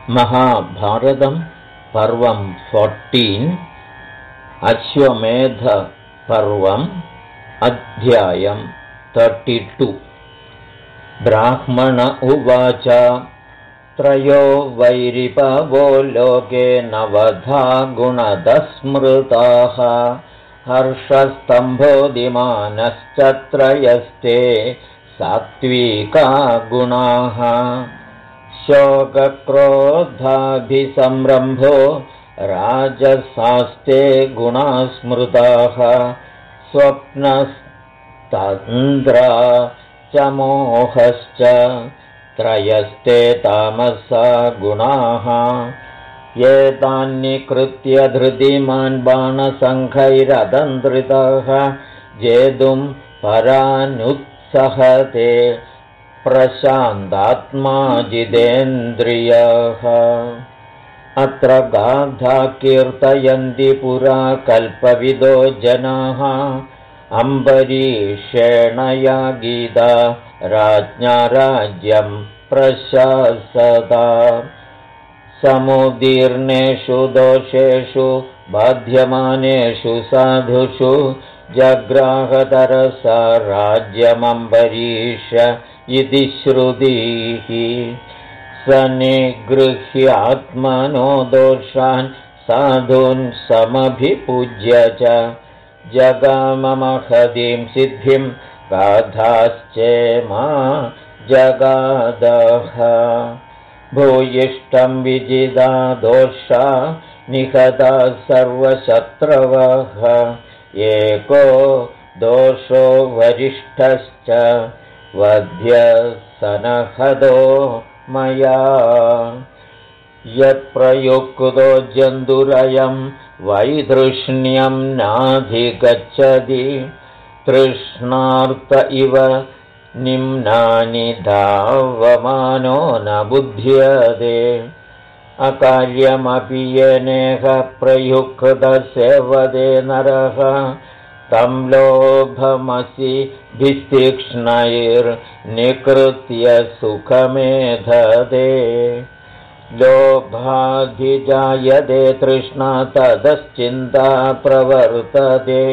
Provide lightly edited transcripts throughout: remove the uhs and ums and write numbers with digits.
महाभारतं पर्वं 14 अश्वमेधपर्वम् अध्यायं 32 ब्राह्मण उवाच त्रयो वैरिपवो लोके नवधा गुणदः स्मृताः हर्षस्तम्भोदिमानश्च त्रयस्ते सात्विका गुणाः शोकक्रोधाभिसंरम्भो राजसास्ते गुणाः स्मृताः स्वप्नस्तन्द्रा च मोहश्च त्रयस्ते तामसा गुणाः एतान्निकृत्य धृतिमान् बाणसङ्खैरतन्द्रितः जेतुं परानुत्सहते प्रशान्तात्मा जितेन्द्रियः अत्र गाथा कीर्तयन्ति पुरा कल्पविदो जनाः अम्बरीषेण या गीता राज्ञा राज्यं प्रशासता समुदीर्णेषु दोषेषु बाध्यमानेषु साधुषु जग्राहतरसा राज्यमम्बरीष इति श्रुतिः स निगृह्यात्मनो दोषान् साधून् समभिपूज्य च जगाममहतीं सिद्धिं गाथाश्चेमा जगादः भूयिष्ठं विजिता दोषा निहता सर्वशत्रवः एको दोषो वरिष्ठश्च वध्यसनहदो मया यत्प्रयुक्तो जन्तुरयं वैतृष्ण्यं नाधिगच्छति तृष्णार्त इव निम्नानि धावमानो न बुध्यते अकार्यमपि येनेह प्रयुक्तसेवते नरः तं लोभमसि भिस्तीक्ष्णैर्निकृत्य सुखमेधते लोभाधिजायते तृष्णा ततश्चिन्ता प्रवर्तते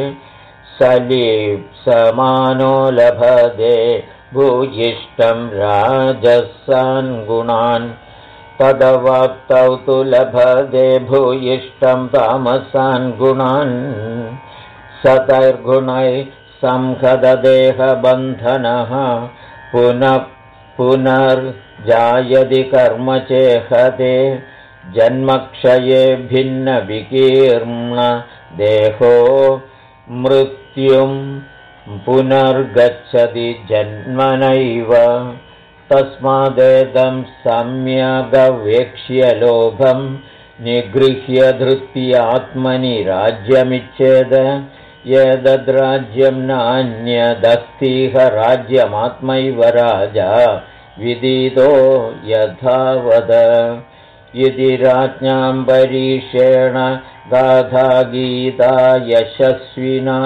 सलीप्समानो लभते भूयिष्ठं राजसान् गुणान् तदवाप्तौ तु लभते भूयिष्ठं तामसान् गुणान् सतैर्गुणैः संहतदेहबन्धनः पुनः पुनर्जायति कर्म चेहते जन्मक्षये भिन्नविकीर्ण देहो मृत्युं पुनर्गच्छति जन्मनैव तस्मादेदं सम्यगवेक्ष्य लोभं निगृह्य धृत्यात्मनि राज्यमिच्छेद एतद्राज्यं नान्यदस्तीह राज्यमात्मैव राजा विदितो यथावद इति राज्ञाम्बरीषेण गाथा गीता यशस्विना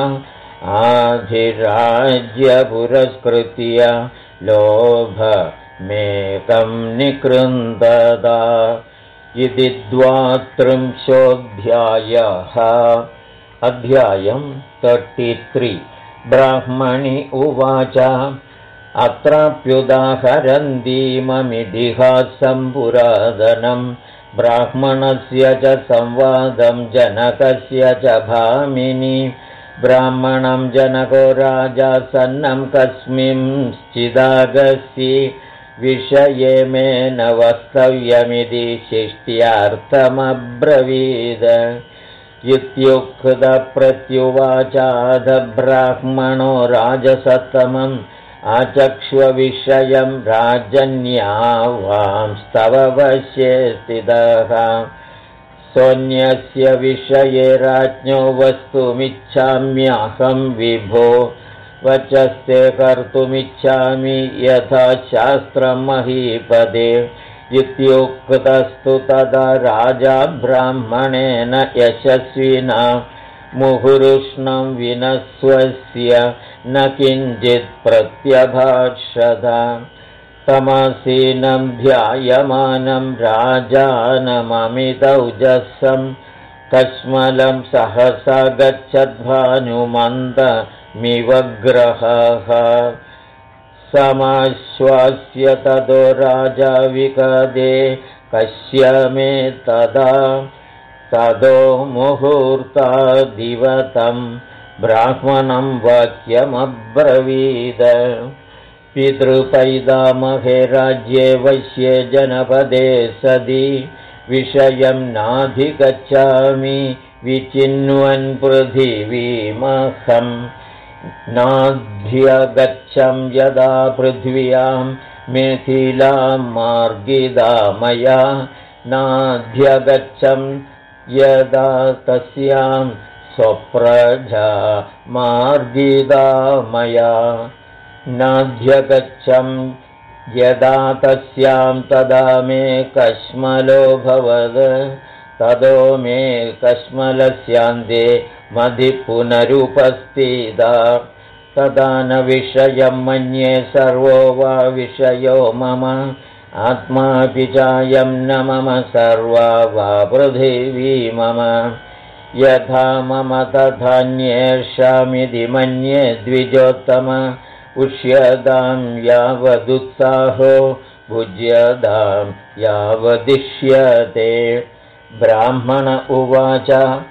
आधिराज्यपुरस्कृत्य लोभमेकं निकृन्दता इति 32 अध्यायं 33 ब्राह्मणि उवाच अत्राप्युदाहरन्तीममितिहासं पुरातनं ब्राह्मणस्य च संवादं जनकस्य च भामिनि ब्राह्मणं जनको राजा सन्नं कस्मिंश्चिदागस्यि विषये मे न वक्तव्यमिति शिष्ट्यार्थमब्रवीद इत्युक्तप्रत्युवाचाद ब्राह्मणो राजसत्तमम् आचक्ष्वविषयं राजन्यावांस्तव वश्ये स्थितः सोऽन्यस्य विषये राज्ञो वस्तुमिच्छाम्यहं विभो वचस्ते कर्तुमिच्छामि यथा शास्त्रं महीपदे इत्युक्तस्तु तदा राजा ब्राह्मणेन यशस्विना मुहुरुष्णं विनस्वस्य न किञ्चित् प्रत्यभाषत तमसीनं ध्यायमानं राजानममितौजसं कश्मलं सहसा गच्छद्भानुमन्दमिवग्रहः समाश्वास्य ततो राजा विकदे कस्य मे तदो मुहूर्तादिवतं ब्राह्मणं वाक्यमब्रवीद पितृपैतामहे राज्ये वश्ये जनपदे सदि विषयं नाधिगच्छामि विचिन्वन् पृथिवीमहं नाध्यगच्छं यदा पृथिव्यां मिथिलां मार्गिदा मया नाध्यगच्छं यदा तस्यां स्वप्रजा मार्गिदा मया नाध्यगच्छं यदा तस्यां तदा मे कश्मलो भवद तदो मे कश्मलस्यान्ते मदि पुनरुपस्थिता तदा न विषयं मन्ये सर्वो वा विषयो मम आत्मापि चायं न मम सर्वा वा पृथिवी मम यथा मम तथान्येषामिति मन्ये द्विजोत्तम उष्यतां यावदुत्साहो भुज्यतां यावदिष्यते ब्राह्मण उवाच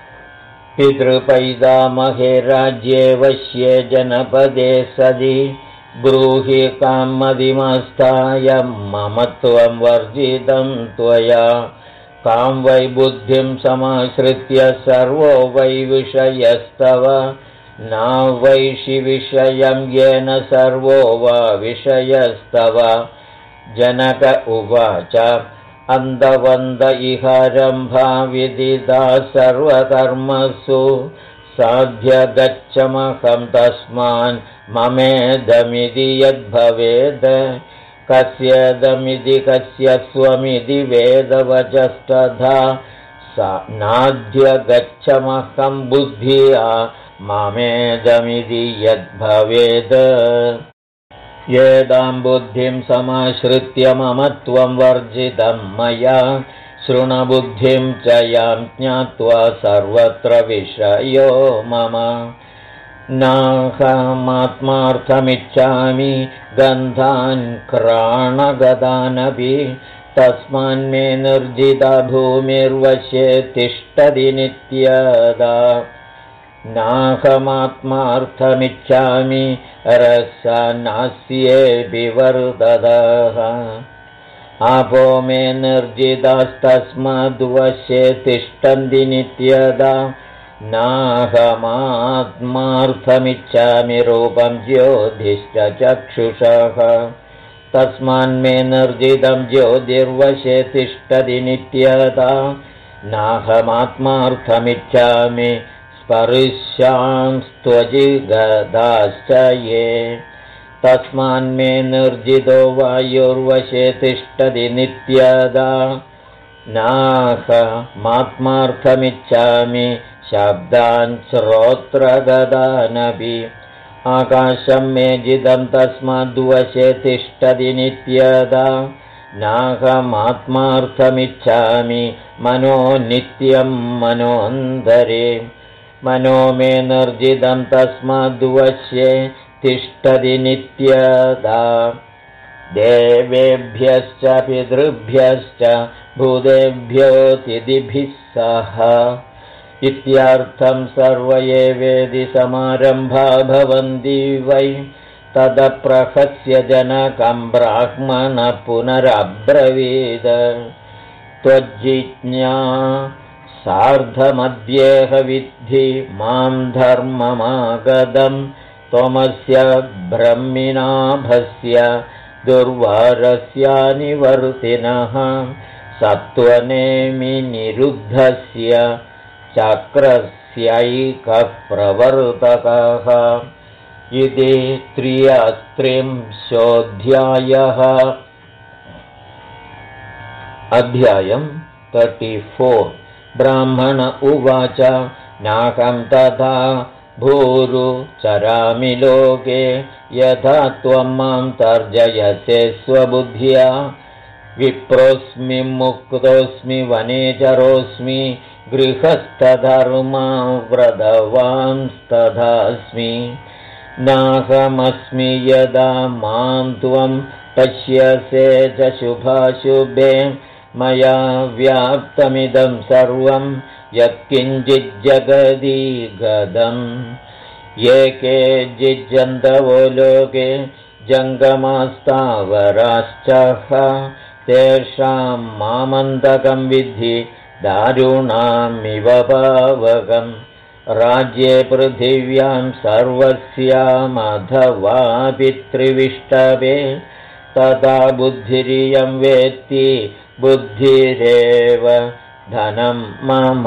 पितृपैतामहे राज्ये वश्ये जनपदे सदि ब्रूहि कामदिमस्ताय मम त्वं वर्जितं त्वया कां वै बुद्धिं समाश्रित्य सर्वो वै विषयस्तव नावैषि विषयं येन सर्वो वा विषयस्तव जनक उवाच अन्तवन्त इहारम्भा विदिता सर्वकर्मसु साध्यगच्छमहं तस्मान् ममेदमिति यद्भवेद् कस्येदमिति कस्य स्वमिति वेदवचस्तथा नाध्यगच्छमहं बुद्धिया ममेदमिति यद्भवेद् येदां बुद्धिं समाश्रित्य मम त्वं वर्जितं मया शृणुबुद्धिं च यां ज्ञात्वा सर्वत्र विषयो मम नाहमात्मार्थमिच्छामि गन्धान् क्राणगदानपि तस्मान्मे निर्जिता भूमिर्वश्ये तिष्ठति नित्यदा नाहमात्मार्थमिच्छामि रसानास्येऽपि वर्ततः आपो मे निर्जितास्तस्माद्वश्ये तिष्ठन्ति नित्यदा नाहमात्मार्थमिच्छामि रूपं ज्योतिश्च चक्षुषः तस्मान्मे निर्जितं ज्योतिर्वशे तिष्ठति नित्यदा नाहमात्मार्थमिच्छामि स्पर्शांस्त्वजिगदाश्च ये तस्मान्मे निर्जितो वायुर्वशे तिष्ठति नित्यदा नाहमात्मार्थमिच्छामि शब्दान् श्रोत्रगदानपि आकाशं मे जितं तस्माद्वशे तिष्ठति नित्यदा नाहमात्मार्थमिच्छामि मनो नित्यं मनोऽन्तरे मनो मे निर्जितं तस्माद्वश्ये तिष्ठति नित्यदा देवेभ्यश्च पितृभ्यश्च भूतेभ्योऽतिथिभिः सह इत्यर्थं सर्व एवेदि समारम्भा भवन्ति वै तदप्रहस्य जनकं ब्राह्मण पुनरब्रवीद त्वज्जिज्ञा सार्धमद्येह विद्धि मां धर्ममागतं त्वमस्य ब्रह्मिणाभस्य दुर्वारस्यानिवर्तिनः सत्त्वनेमि निरुद्धस्य चक्रस्यैकः प्रवर्तकः इति 33 अध्यायं 34 ब्राह्मण उवाच नाहं तथा भूरु चरामि लोके यथा त्वं मां तर्जयसे स्वबुद्ध्या विप्रोऽस्मि मुक्तोऽस्मि वनेचरोऽस्मि गृहस्थधर्माव्रतवांस्तथास्मि नाहमस्मि यदा मां त्वं पश्यसे च शुभाशुभे मया व्याप्तमिदं सर्वं यत्किञ्चिज्जगदि गदम् ये केचिज्जन्तवो लोके जङ्गमास्तावराश्च तेषां मामन्तकं विद्धि दारुणामिव पावकम् राज्ये पृथिव्यां सर्वस्यामथवा पितृविष्टवे तदा बुद्धिरियं वेत्ति बुद्धिरेव धनं मम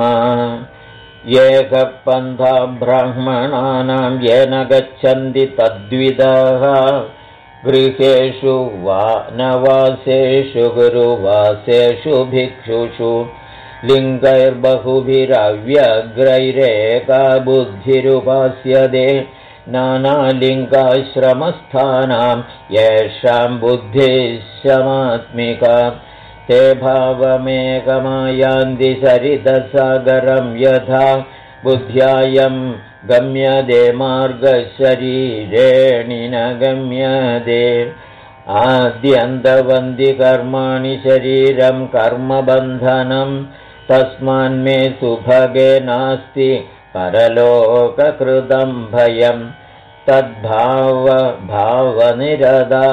एकपन्था ब्राह्मणानां येन गच्छन्ति तद्विदः गृहेषु वानवासेषु गुरुवासेषु भिक्षुषु लिङ्गैर्बहुभिरव्यग्रैरेका बुद्धिरुपास्यते नानालिङ्गाश्रमस्थानां येषां बुद्धिश्रमात्मिका ते भावमेकमायान्ति सरितसागरं यथा बुद्ध्यायं गम्यते मार्गशरीरेणि न गम्यते आद्यन्तवन्ति कर्माणि शरीरं कर्मबन्धनं तस्मान्मे सुभगे नास्ति परलोककृतं भयं तद्भावनिरदा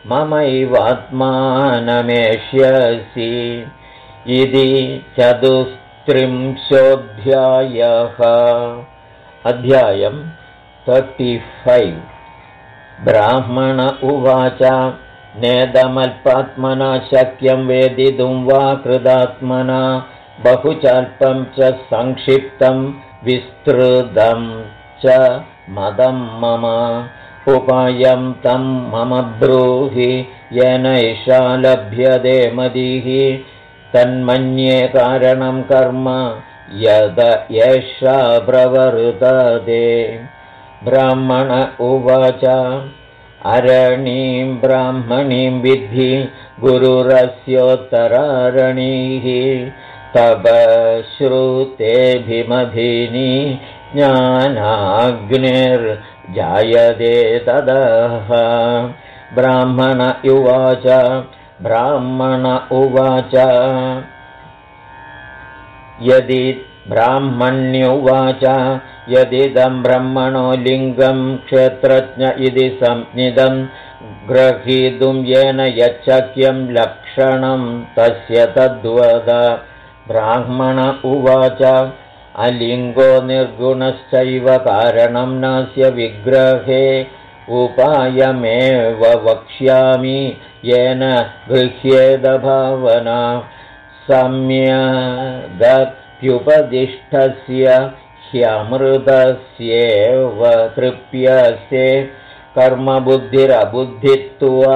ममैवात्मानमेष्यसि इति 34 अध्यायं 35 ब्राह्मण उवाच नेदमल्पात्मना शक्यं वेदितुं वा कृदात्मना बहुचाल्पं च संक्षिप्तं विस्तृतं च मदं मम उपायं तं मम ब्रूहि येनैषा लभ्यते मतिः तन्मन्ये कारणं कर्म यद एषा प्रवर्तते ब्राह्मण उवाच अरणीं ब्राह्मणीं विद्धि गुरुरस्योत्तरारणीः तपश्रुतेभिमधीनि ज्ञानाग्निर्जायते तदः ब्राह्मण उवाच यदि ब्राह्मण्युवाच यदिदं ब्रह्मणो लिङ्गं क्षेत्रज्ञ इति संज्ञितं ग्रहीतुं येन यच्छक्यं लक्षणं तस्य तद्वद ब्राह्मण उवाच अलिङ्गो निर्गुणश्चैव कारणं नास्य विग्रहे उपायमेव वक्ष्यामि येन गृह्येत भावना सम्यगप्युपदिष्टस्य ह्यमृतस्येव तृप्यसे कर्मबुद्धिरबुद्धित्वा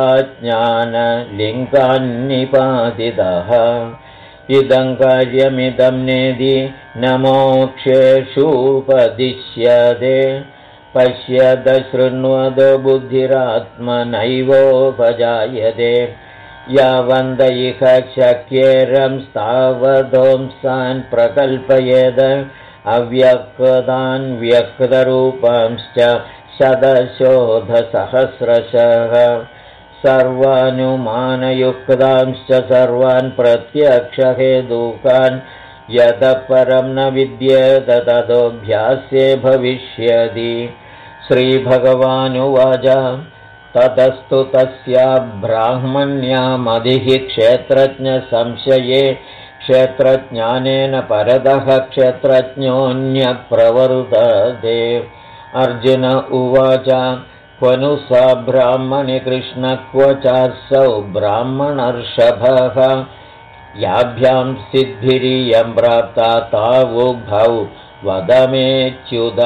ज्ञानलिङ्गान्निपातितः इदं कार्यमिदं नेदि न मोक्षेषुपदिश्यते पश्यत शृण्वत बुद्धिरात्मनैवोपजायते यावन्त इह शक्येरं तावदोंसान् प्रकल्पयेद अव्यक्तान् व्यक्तरूपांश्च शतशोधसहस्रशः सर्वानुमानयुक्तांश्च सर्वान् प्रत्यक्षहेतुकान् यतः परं न विद्येत ततोऽभ्यास्ये भविष्यति श्रीभगवानुवाच ततस्तु तस्या ब्राह्मण्यामधिः क्षेत्रज्ञसंशये क्षेत्रज्ञानेन परतः क्षेत्रज्ञोऽन्यप्रवर्तते अर्जुन उवाच क्व नु सा ब्राह्मणि कृष्ण क्व चासौ ब्राह्मणर्षभः याभ्यां सिद्धिरियं प्राप्ता तावुभौ वद मेच्युत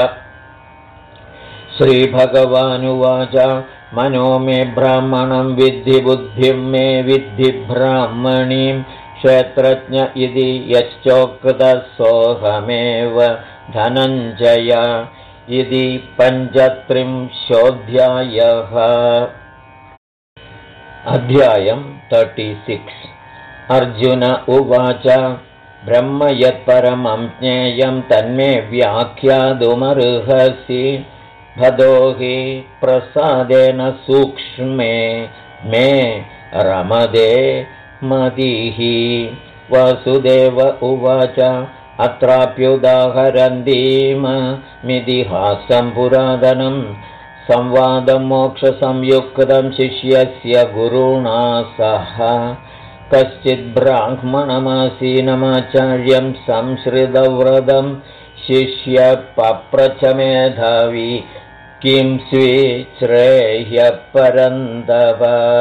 श्रीभगवानुवाच मनो मे ब्राह्मणं विद्धि बुद्धिं मे विद्धि ब्राह्मणीं क्षेत्रज्ञ इति यश्चोक्तः सोऽहमेव धनञ्जय इति 35. अध्यायम् 36. अर्जुन उवाच ब्रह्म यत्परमं ज्ञेयं तन्मे व्याख्यातुमर्हसि भदो हि प्रसादेन सूक्ष्मे मे रमदे मतिः। वासुदेव उवाच अत्राप्युदाहरन्तीममितिहासं पुरातनं संवादं मोक्षसंयुक्तं शिष्यस्य गुरुणा सह। कश्चिद्ब्राह्मणमासीनमाचार्यं संश्रितव्रतं शिष्यपप्रच मेधावी किं स्वीश्रेह्यपरन्तप।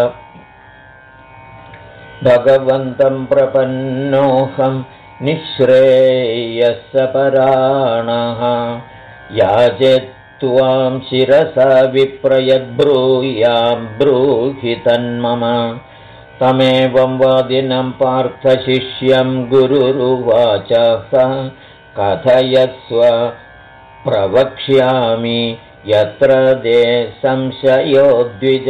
भगवन्तं प्रपन्नोऽहं निःश्रेयसपराणः याचे त्वां शिरसा विप्रयद्ब्रूयां ब्रूहि तन्मम। तमेवं वादिनं पार्थशिष्यं गुरुरुवाचः कथयस्व प्रवक्ष्यामि यत्र ते संशयो द्विज।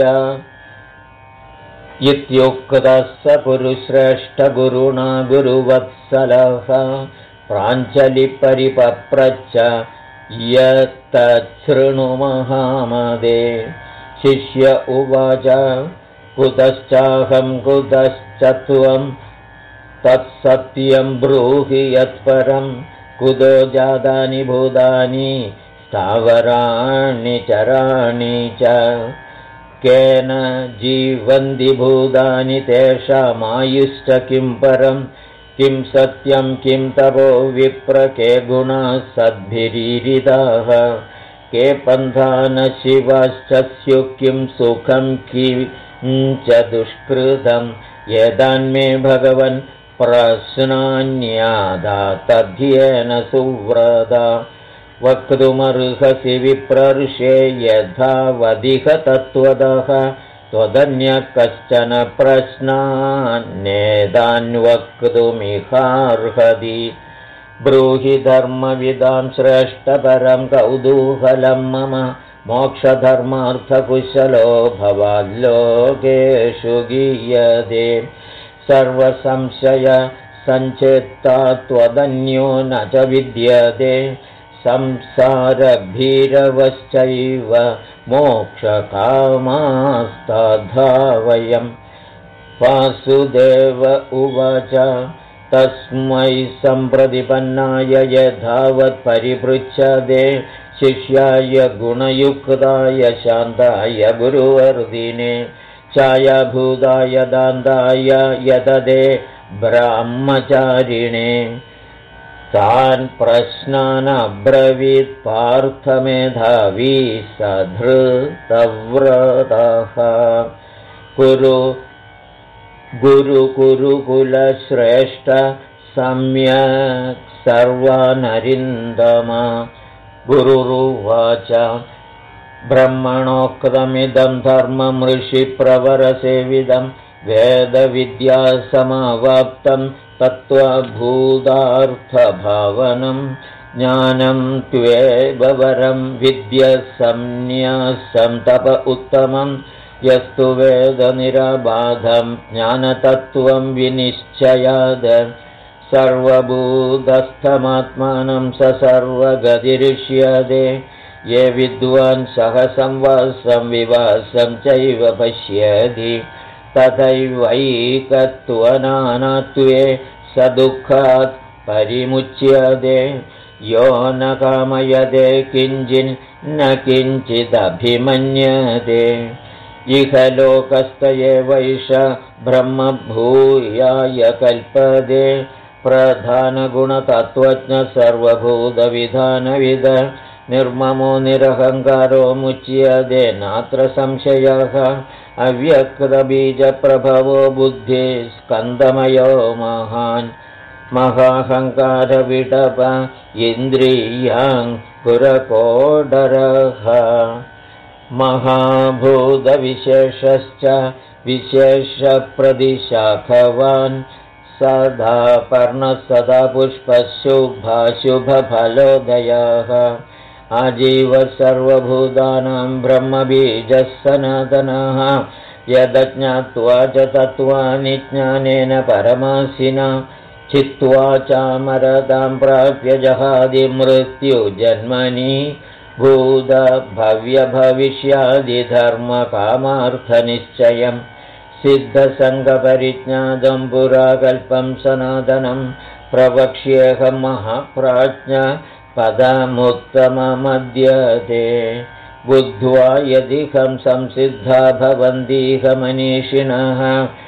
इत्युक्तः स कुरुश्रेष्ठगुरुणा गुरुवत्सलः प्राञ्जलिपरिपप्रच्छ यत्तच्छृणु महामदे। शिष्य उवाच कुतश्चाहं कुतश्च त्वं तत्सत्यं ब्रूहि यत्परं। कुतो जातानि भूतानि स्थावराणि चराणि च। केन जीवन्ति भूतानि तेषामायुश्च किं परं। किं सत्यं किं तपो विप्र के गुणाः सद्भिरीरिताः। के पन्था न शिवाश्च स्युः किं सुखं किञ्च दुष्कृतं। एतान्मे भगवन् प्रश्नान्यादा तद्ध्येन सुव्रता। वक्तुमर्हसि विप्रर्षे यथा वदिह तत्त्वतः। त्वदन्यः कश्चन प्रश्नान्नेतान् वक्तुमिहार्हति। ब्रूहि धर्मविदां श्रेष्ठपरं कौतूहलं मम। मोक्षधर्मार्थकुशलो भवाल्लोकेषु गीयते। सर्वसंशय सञ्चेत्ता त्वदन्यो न च विद्यते। संसारभीरवश्चैव मोक्षकामास्तथा वयम्। वासुदेव उवाच तस्मै सम्प्रतिपन्नाय यथावत् परिपृच्छते। शिष्याय गुणयुक्ताय शान्ताय गुरुवर्धिने छायाभूताय दान्ताय यतते ब्रह्मचारिणे। तान् प्रश्नान् अब्रवीत् पार्थमेधावी सधृतव्रतः। गुरुकुलश्रेष्ठ सम्यक् सर्वानरिन्दम। गुरुरुवाच ब्रह्मणोक्तमिदं धर्मं ऋषिप्रवरसेविदं। वेदविद्यासमावाप्तं तत्त्वभूतार्थभावनं। ज्ञानं त्वेव वरं विद्यसंन्यासं तप उत्तमं। यस्तु वेदनिरबाधं ज्ञानतत्त्वं विनिश्चयाद। सर्वभूतस्थमात्मानं स सर्वगतिरिष्यते। ये विद्वान् सह संवासं विवासं चैव पश्यति। तथैवैकत्वनानात्वे स दुःखात् परिमुच्यते। यो न कामयते किञ्चिन्न किञ्चिदभिमन्यते। इह लोकस्त एवैष ब्रह्मभूयाय कल्पते। प्रधानगुणतत्त्वज्ञ सर्वभूतविधानविद। निर्ममो निरहङ्कारो मुच्यते नात्र संशयः। अव्यक्तबीजप्रभवो बुद्धिः स्कन्दमयो महान्। महाहङ्कारविटप इन्द्रियाङ्कुरकोडरः। महाभूतविशेषश्च विशेषप्रतिशाखवान्। सदा पर्णः सदा पुष्पः शुभाशुभफलोदयः। आजीवः सर्वभूतानां ब्रह्मबीजः सनातनः यदज्ञात्वा च तत्त्वानि ज्ञानेन परमासिना चित्वा चामरतां प्राप्य जहादिमृत्युजन्मनि भूतभव्यभविष्यादिधर्मकामार्थनिश्चयम् सिद्धसङ्गपरिज्ञातं पुराकल्पं सनातनं प्रवक्ष्येऽहं महाप्राज्ञ पदमुत्तममद्यते बुद्ध्वा यदिहं संसिद्धा भवन्तीह मनीषिणः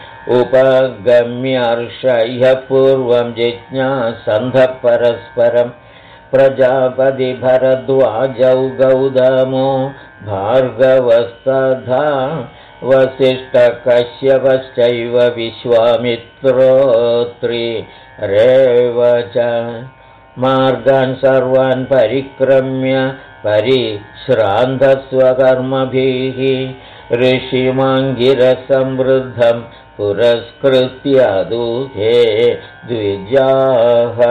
उपगम्यर्षय्य पूर्वं जिज्ञासन्धः परस्परं प्रजापतिभरद्वाजौ गौतमो भार्गवस्तथा वसिष्ठकश्यपश्चैव विश्वामित्रोत्रिरेव च मार्गान् सर्वान् परिक्रम्य परिश्रान्तस्वकर्मभिः ऋषिमाङ्गिरसमृद्धं पुरस्कृत्य दूते द्विजाः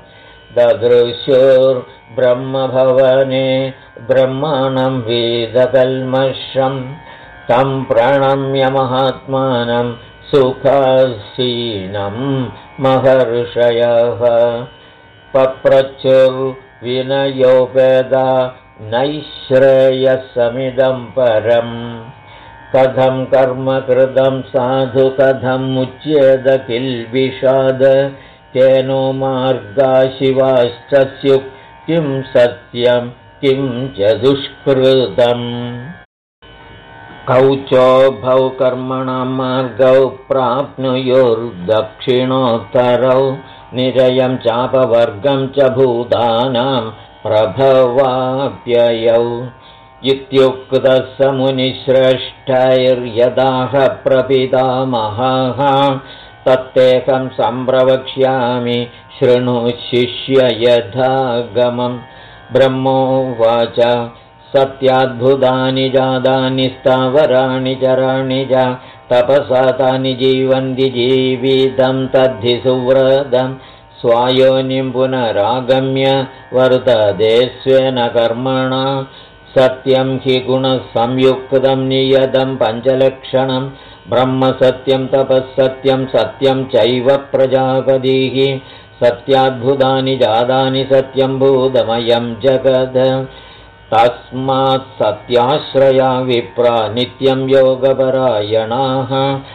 ददृशुर्ब्रह्मभवने ब्रह्माणं वेदकल्मषं तं प्रणम्य महात्मानं सुखासीनं महर्षयः पप्रचुर्विनयोपेदा नैश्रेयसमिदं परम् कथं कर्म कृतं साधु कथं मुच्येत किल्बिषाद केनो मार्गा शिवाश्च स्युः किं सत्यं किं च दुष्कृतम् कौचोभौ कर्मणां मार्गौ प्राप्नुयुर्दक्षिणोत्तरौ निरयं चापवर्गं च भूतानां प्रभवाप्ययौ इत्युक्तः स मुनिश्रेष्ठैर्यदाह प्रपितामहः तत्तेकं सम्प्रवक्ष्यामि शृणु शिष्य यथागमं ब्रह्मोवाच सत्याद्भुतानि जातानि स्थावराणि चराणि च तपसा तानि जीवन्ति जीवितं तद्धि सुव्रतं स्वायोनिं पुनरागम्य वर्तते स्वेन कर्मणा सत्यं हि गुणसंयुक्तं नियतं पञ्चलक्षणं ब्रह्मसत्यं तपःसत्यं सत्यं चैव प्रजापतिः सत्याद्भुतानि जातानि सत्यं भूतमयं जगत् तस्मात् सत्याश्रया विप्रा नित्यं योगपरायणाः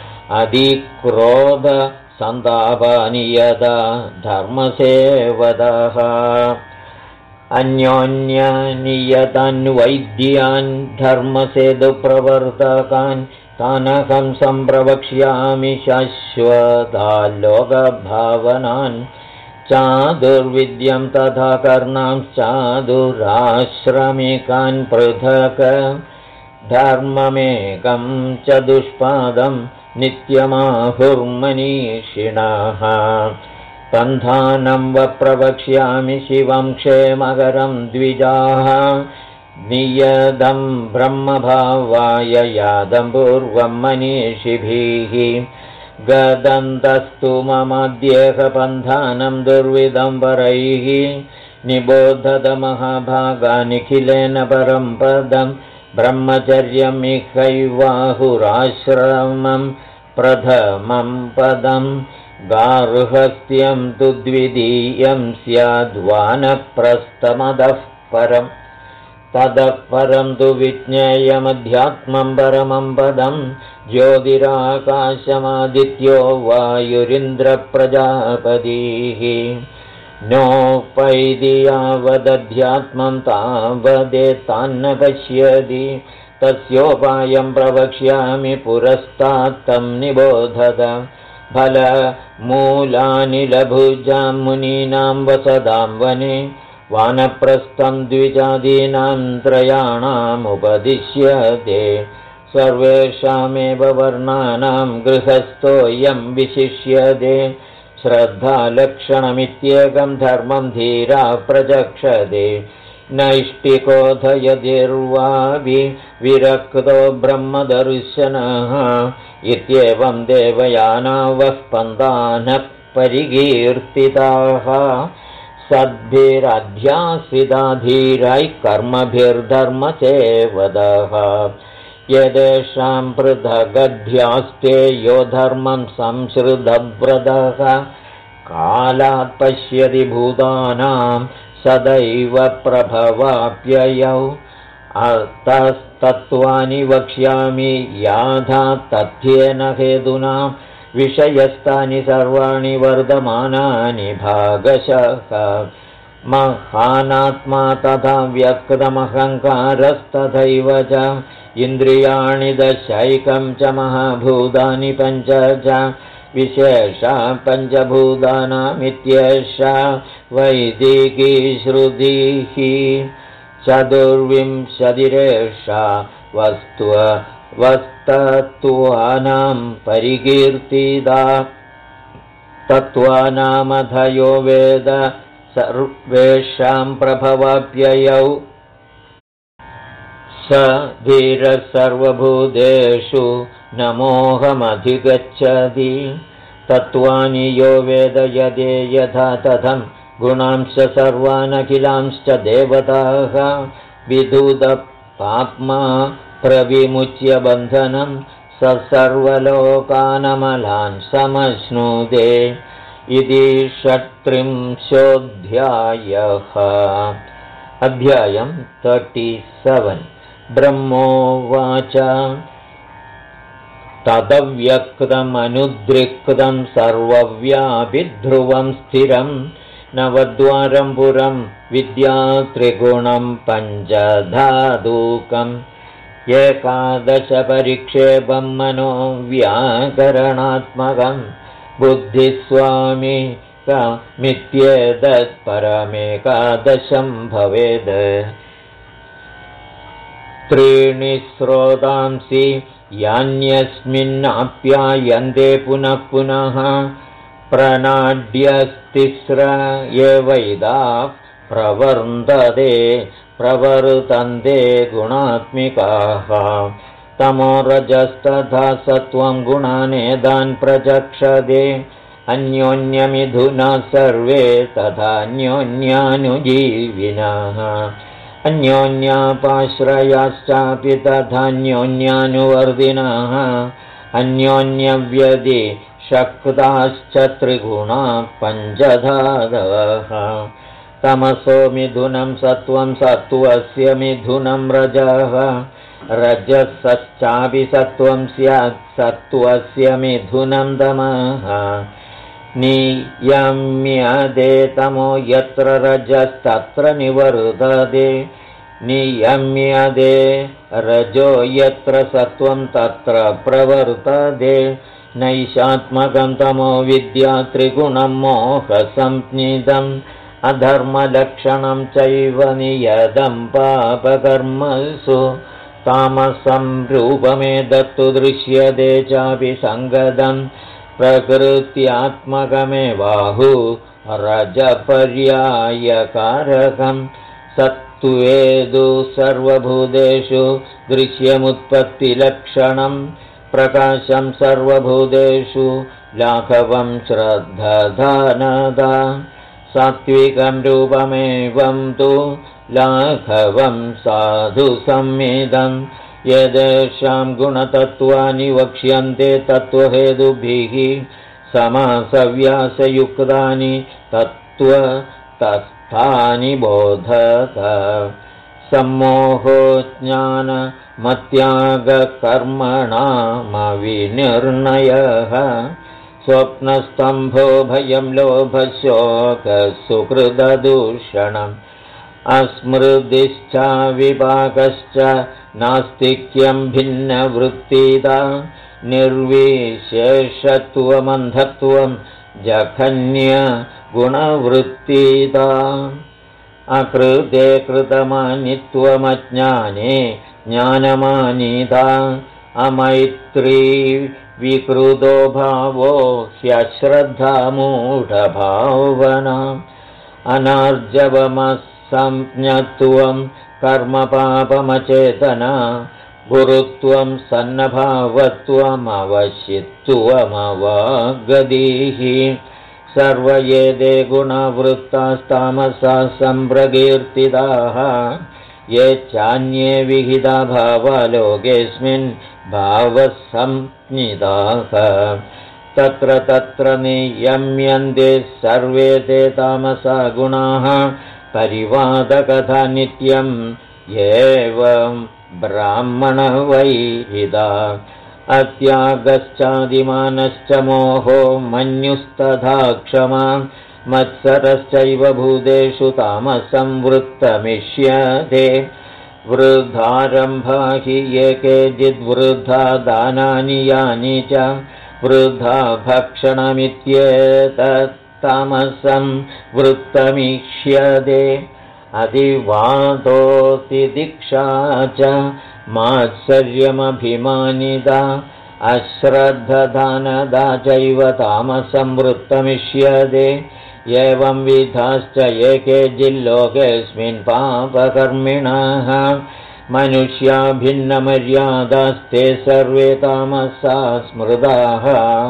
अधिक्रोधसन्तापानि यदा धर्मसेवदाः अन्योन्यनियतान्वैद्यान् धर्मसेतुप्रवर्तकान् तानहं सम्प्रवक्ष्यामि शाश्वतालोकभावनान् चादुर्विद्यं तथा कर्णांश्चादुराश्रमिकान् पृथक् धर्ममेकं च दुष्पादं नित्यमाहुर्मनीषिणः पन्थानं वप्रवक्ष्यामि शिवं क्षेमकरं द्विजाः नियतं ब्रह्मभावाय यादं पूर्वं मनीषिभिः गदन्तस्तु ममद्येहपन्थानं दुर्विदं परैः निबोधत महाभागा निखिलेन परं पदं ब्रह्मचर्यमिहैवाहुराश्रमं प्रथमं पदं गार्हस्थ्यं तु द्वितीयं स्याद्वानप्रस्थमतः परम् ततः परं तु विज्ञेयमध्यात्मं परमं पदं ज्योतिराकाशमादित्यो वायुरिन्द्रप्रजापतिः नोपैति यावदध्यात्मं तावदेतान्न पश्यति तस्योपायं प्रवक्ष्यामि पुरस्तात्तं निबोधत फलमूलानि लभुजां मुनीनां वसदां वने वानप्रस्थं द्विजादीनां त्रयाणामुपदिश्यते सर्वेषामेव वर्णानां गृहस्थोऽयं विशिष्यते श्रद्धालक्षणमित्येकं धर्मं धीरा प्रचक्षते नैष्टिकोधयतिर्वाविरक्तो ब्रह्मदर्शनः इत्येवं देवयानावः स्पन्दानः परिकीर्तिताः सद्भिरध्यासिताधीरैः कर्मभिर्धर्मसेवदः यदेषां पृथगध्यास्ते यो धर्मं संश्रितव्रतः कालात् पश्यति भूतानां सदैव प्रभवाप्ययौ अतस्तत्त्वानि वक्ष्यामि याथा तथ्येन हेतुना विषयस्थानि सर्वाणि वर्धमानानि भागशः महानात्मा तथा व्यक्तमहङ्कारस्तथैव च इन्द्रियाणि दशैकं च महाभूतानि पञ्च च विशेषा पञ्चभूतानामित्येषा वैदिकी श्रुतिः चतुर्विंशतिरेषा वस्तत्त्वानां परिकीर्तिता तत्त्वानामधयो वेद सर्वेषां प्रभवाप्ययौ स धीरः सर्वभूतेषु न मोहमधिगच्छति तत्त्वानि यो वेदयते यथा तथं गुणांश्च सर्वानखिलांश्च देवताः विदुतपाप्मा प्रविमुच्य बन्धनं स सर्वलोकानमलान् समश्नुते इति 36 अध्यायं 37 ब्रह्मोवाच तदव्यक्तमनुद्रिक्तं सर्वव्यापिध्रुवं स्थिरं नवद्वारं पुरं विद्यात्रिगुणं पञ्चधातुकम् 11 परिक्षेपं मनो व्याकरणात्मकं बुद्धिस्वामिकमित्येतत्परमेकादशं भवेद् 3 स्रोतांसि यान्यस्मिन्नाप्यायन्ते पुनः पुनः प्रनाड्यस्तिस्र एवैदाः प्रवर्तन्ते गुणात्मिकाः तमो रजस्तथा सत्वं गुणानेदान् प्रचक्षते अन्योन्यमिथुना सर्वे तथा अन्योन्यानुजीविनः अन्योन्यापाश्रयाश्चापि तथान्योन्यानुवर्तिनः अन्योन्यव्यतिशक्ताश्च त्रिगुणा पञ्चधातवः तमसो मिथुनं सत्वं सत्त्वस्य मिथुनं रजः रजसश्चापि सत्वं स्यात् सत्त्वस्य मिथुनं तमः नियम्यते तमो यत्र रजस्तत्र निवर्तते नियम्यते रजो यत्र सत्वं तत्र प्रवर्तते नैषात्मकं तमो विद्या त्रिगुणं मोहसंज्ञितम् अधर्मलक्षणं चैव नियतं पापकर्मसु तामसं रूपमेतत्तु दृश्यते चापि सङ्गतं प्रकृत्यात्मकमेवाहु रजपर्यायकारकं सत्त्वेदु सर्वभूतेषु दृश्यमुत्पत्तिलक्षणं प्रकाशं सर्वभूतेषु लाघवं श्रद्धधानदा सात्विकं रूपमेवं तु लाघवं साधु संमेदं यदेषां गुणतत्त्वानि वक्ष्यन्ते तत्त्वहेतुभिः समासव्यासयुक्तानि तत्त्वतस्थानि बोधत सम्मोहो ज्ञानमत्यागकर्मणामविनिर्णयः स्वप्नस्तम्भो भयं लोभशोकसुकृतदूषणम् अस्मृतिश्च विपाकश्च नास्तिक्यं भिन्नवृत्तिता निर्विशेषत्वमन्धत्वं जघन्यगुणवृत्तिता अकृते कृतमानित्वमज्ञाने ज्ञानमानिता अमैत्री विकृतो भावो ह्यश्रद्धामूढभावना अनार्जवमसंज्ञत्वं कर्मपापमचेतना गुरुत्वं सन्नभावत्वमवशित्वमवागतिः सर्वयेते गुणवृत्तास्तामसा सम्प्रकीर्तिताः ये चान्ये विहिता भावा लोकेऽस्मिन् भावसंज्ञिताः तत्र तत्र नियम्यन्ते सर्वे ते तामसा गुणाः परिवादकथा नित्यम् एवं ब्राह्मणवैरिदा अत्यागश्चादिमानश्च मोहो मन्युस्तथा क्षमा मत्सरश्चैव भूतेषु तामसं वृत्तमिष्यते वृद्धारम्भा हि ये केचिद्वृद्धा दानानि यानि च वृद्धा भक्षणमित्येतत्तामसं वृत्तमिष्यते अधिवादोऽतिदीक्षा च मात्सर्यमभिमानिता अश्रद्धदानदा चैव तामसं वृत्तमिष्यते एवं विधाश्च ये केचिल्लोकेऽस्मिन् पापकर्मिणः मनुष्या भिन्नमर्यादास्ते सर्वे तामसा स्मृताः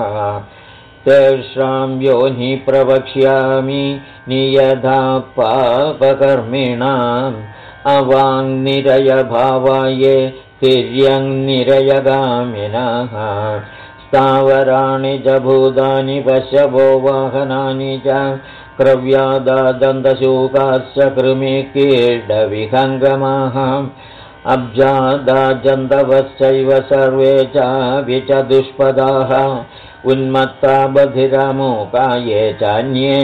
तेषां योनि प्रवक्ष्यामि नियधा पापकर्मिणाम् अवाङ्निरयभावाये तिर्यङ्निरयगामिनः स्थावराणि च भूतानि पशवो वाहनानि च क्रव्यादादन्तशूकाश्च कृमिकीटविहङ्गमाः अब्जादाजन्तवश्चैव सर्वे चापि च दुष्पदाः उन्मत्ता बधिरमूका ये चान्ये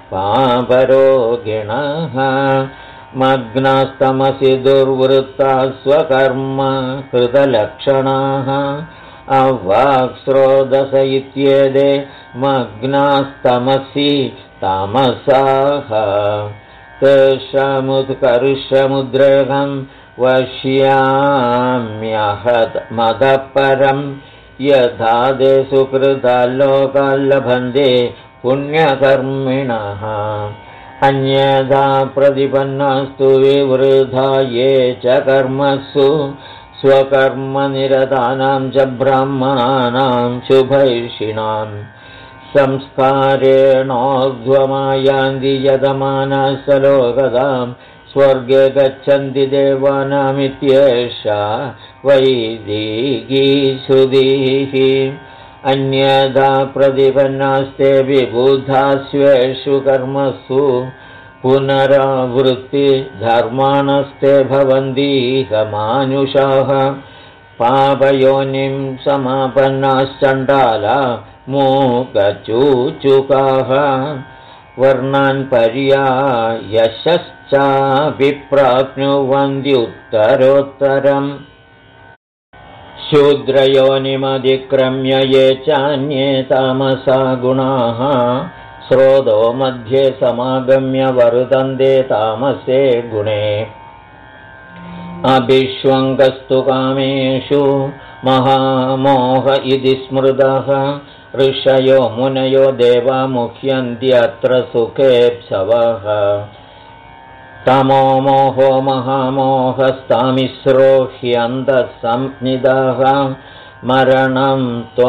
पापरोगिणः मग्नास्तमसि दुर्वृत्ता स्वकर्म कृतलक्षणाः अवाक्स्रोदस इत्येते मग्नास्तमसि तामसाः तेषामुत्कर्षमुद्रेहं वश्याम्यहमतःपरं यथा ते सुकृता लोकाल्लभन्ते पुण्यकर्मिणः अन्यथा प्रतिपन्नास्तु विवृधा ये च कर्मसु स्वकर्मनिरतानां च ब्राह्मणानां शुभैषिणां संस्कारेणोध्वमायान्ति यतमानाः सलोकदां स्वर्गे गच्छन्ति देवानामित्येषा वैदिकी श्रुतिः अन्यथा प्रतिपन्नास्ते विबुधास्वेषु कर्मसु पुनरावृत्तिधर्माणस्ते भवन्तीह मानुषाः पापयोनिं समापन्नाश्चण्डाला मूकचूचुकाः वर्णान् पर्यायशश्चाभिप्राप्नुवन्त्युत्तरोत्तरम् शूद्रयोनिमधिक्रम्य ये चान्ये तामसा गुणाः स्रोतो मध्ये समागम्य वर्तन्ते तामसे गुणे अभिष्वङ्गस्तु कामेषु महामोह इति स्मृतः ऋषयो मुनयो देवा मुह्यन्त्यत्र सुखेप्सवः तमो मोहो महामोहस्तामिस्रो ह्यन्तः संज्ञितः मरणं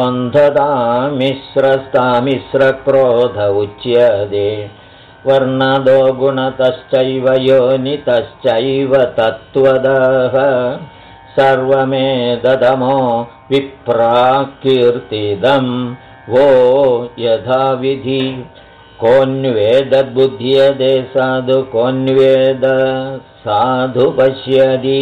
त्वन्धतामिस्रस्तामिस्रक्रोध उच्यते वर्णदो गुणतश्चैव योनितश्चैव तत्त्वदः सर्वमेतदमो विप्राकीर्तिदं वो यथाविधि कोऽन्वेदद्बुध्यते साधु कोऽन्वेद साधु पश्यति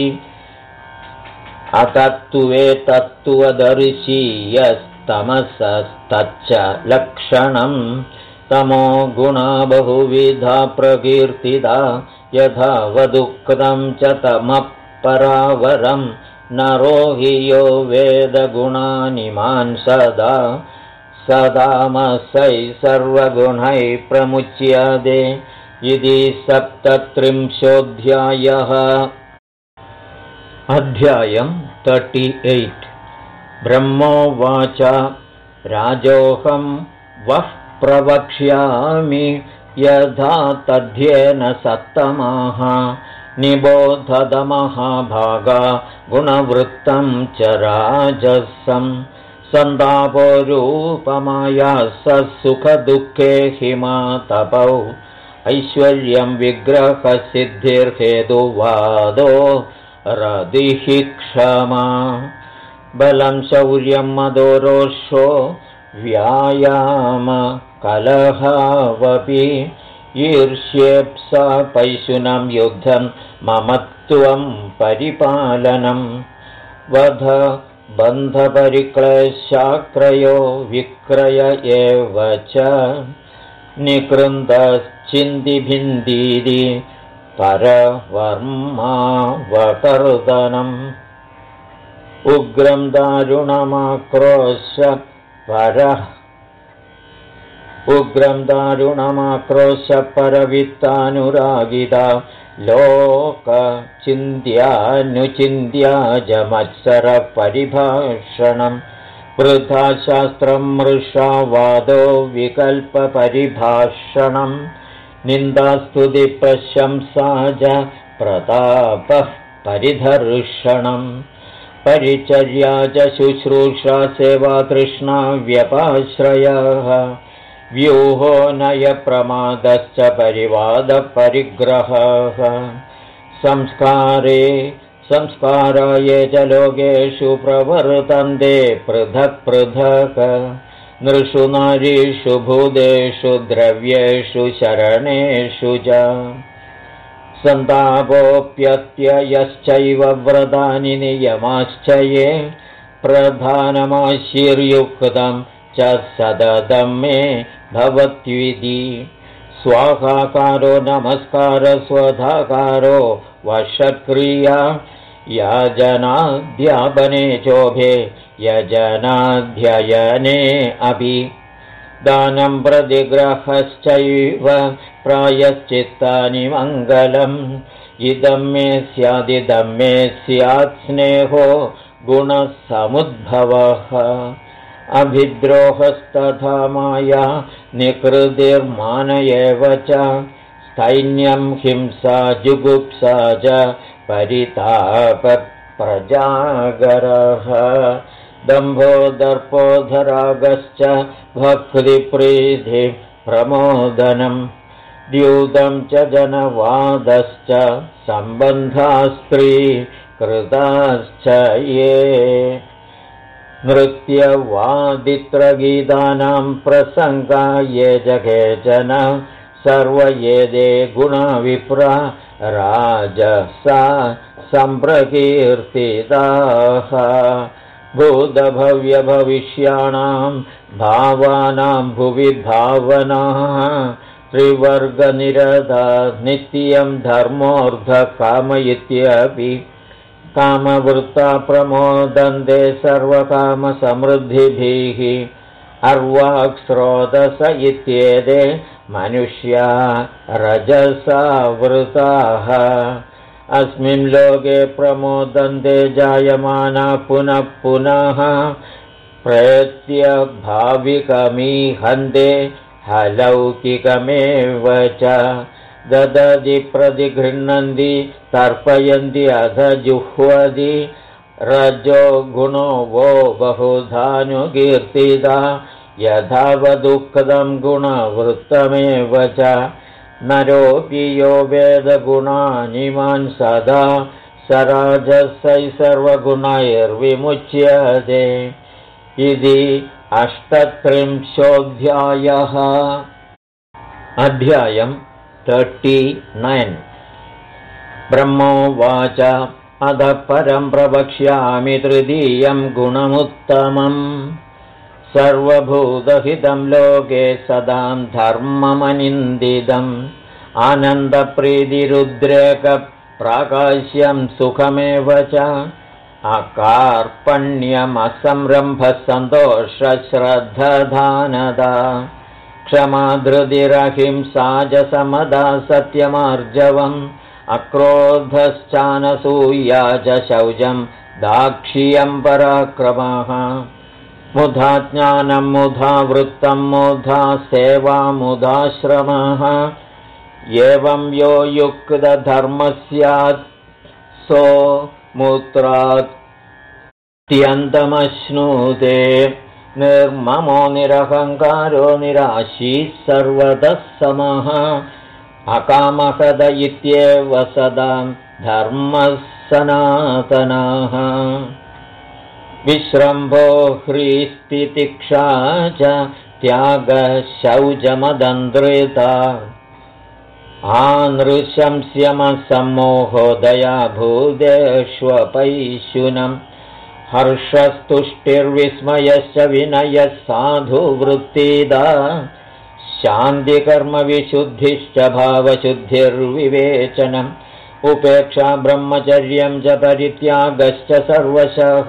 अतत्त्वे तत्त्वदर्शी यस्तमसस्तच्च लक्षणं तमो गुणा बहुविधा प्रकीर्तिता यथा वदुक्तं च तमः परावरं नरो हि यो वेदगुणानिमान् सदा सदामसै सर्वगुणैः प्रमुच्यते इति 37 अध्यायं 38 ब्रह्मोवाच राजोऽहं वः प्रवक्ष्यामि यथा तद्ध्येन सत्तमाः निबोधत महाभागा गुणवृत्तं च राजसं सन्तापोरूपमाया सुखदुःखे हिमातपौ ऐश्वर्यं विग्रहसिद्धिर्हेतुवादो रदिः क्षमा बलं शौर्यं मदो रोषो व्यायाम कलहावपि ईर्ष्येप्सा पैशुनं युद्धं ममत्वं परिपालनं वध बन्धपरिक्लेशाक्रयो विक्रय एव च निकृन्दश्चिन्दिभिन्दीति परवर्मावकर्दनम् उग्रं दारुणमाक्रोश्य परवित्तानुरागिता लोकचिन्त्यानुचिन्त्याजमत्सरपरिभाषणं वृथा शास्त्रं मृषा वादो विकल्पपरिभाषणं निन्दास्तुतिप्रशंसा च प्रतापः परिधर्षणम् परिचर्या च शुश्रूषा सेवा तृष्णा व्यपाश्रयः व्यूहो नयप्रमादश्च परिवादपरिग्रहः संस्काराय च लोकेषु प्रवर्तन्ते पृथक् पृथक् नृषु नारीषु भूतेषु द्रव्येषु शरणेषु च सन्तापोऽप्यत्ययश्चैव व्रतानि नियमाश्च ये प्रधानमाशीर्युक्तं च सततं मे भवत्विधि स्वाहाकारो नमस्कार स्वधाकारो वषक्रिया याजनाध्यापने चोभे यजनाध्ययने अपि दानं प्रतिग्रहश्चैव प्रायश्चित्तानि मङ्गलम् इदं मे स्यात् स्नेहो गुणसमुद्भवः अभिद्रोहस्तथा माया निकृतिर्मान एव च स्थैन्यं हिंसा जुगुप्सा च परितापप्रजागरः दम्भो दर्पोधरागश्च भक्तिप्रीतिः प्रमोदनं द्यूतं च जनवादश्च सम्बन्धास्त्रीकृताश्च ये नृत्यवादित्रगीतानां प्रसङ्गा ये च केचन सर्वयेदे गुणविप्रा राजसा सम्प्रकीर्तिताः भूतभव्यभविष्याणां भावानां भुवि भावनाः त्रिवर्गनिरता नित्यं धर्मोऽर्थकाम इत्यपि कामवृत्ता प्रमोदन्ते सर्वकामसमृद्धिभिः अर्वाक्स्रोतस इत्येते मनुष्या रजसा वृताः अस्मिन् लोके प्रमोदन्ते जायमाना पुनः पुनः प्रयत्य भाविकमीहन्ते अलौकिकमेव च ददति प्रतिगृह्णन्ति तर्पयन्ति अध जुह्वति रजो गुणो वो बहुधानुकीर्तिता यथावदुःखदं गुणवृत्तमेव च नरोऽपि यो वेदगुणानिमान् सदा स राजसै सर्वगुणैर्विमुच्यते इति 38 अध्यायम् 39 ब्रह्मोवाच अधः परं प्रवक्ष्यामि तृतीयं गुणमुत्तमम् सर्वभूतहितं लोके सदां धर्ममनिन्दितम् आनन्दप्रीतिरुद्रेकप्राकाश्यं सुखमेव च अकार्पण्यमसंरम्भसन्तोषश्रद्धधानदा क्षमा धृतिरहिंसा च समदा सत्यमार्जवम् अक्रोधश्चानसूया च शौचं दाक्ष्यं पराक्रमः मुधा ज्ञानं मुधा वृत्तं मुधा सेवा मुधा श्रमः एवं यो युक्तधर्मः स्यात् सो मूत्रात् त्यन्तमश्नुते निर्ममो निरहङ्कारो निराशी सर्वतः समः अकामहद इत्येव सदा धर्मः सनातनः विश्रम्भो ह्रीस्तितिक्षा च त्यागशौचमदन्द्रिता आनृशंस्यमसम्मोहो दया भूदेष्वपैशुनम् हर्षस्तुष्टिर्विस्मयश्च विनयः साधुवृत्तिदा शान्तिकर्मविशुद्धिश्च भावशुद्धिर्विवेचनम् उपेक्षा ब्रह्मचर्यं च परित्यागश्च सर्वशः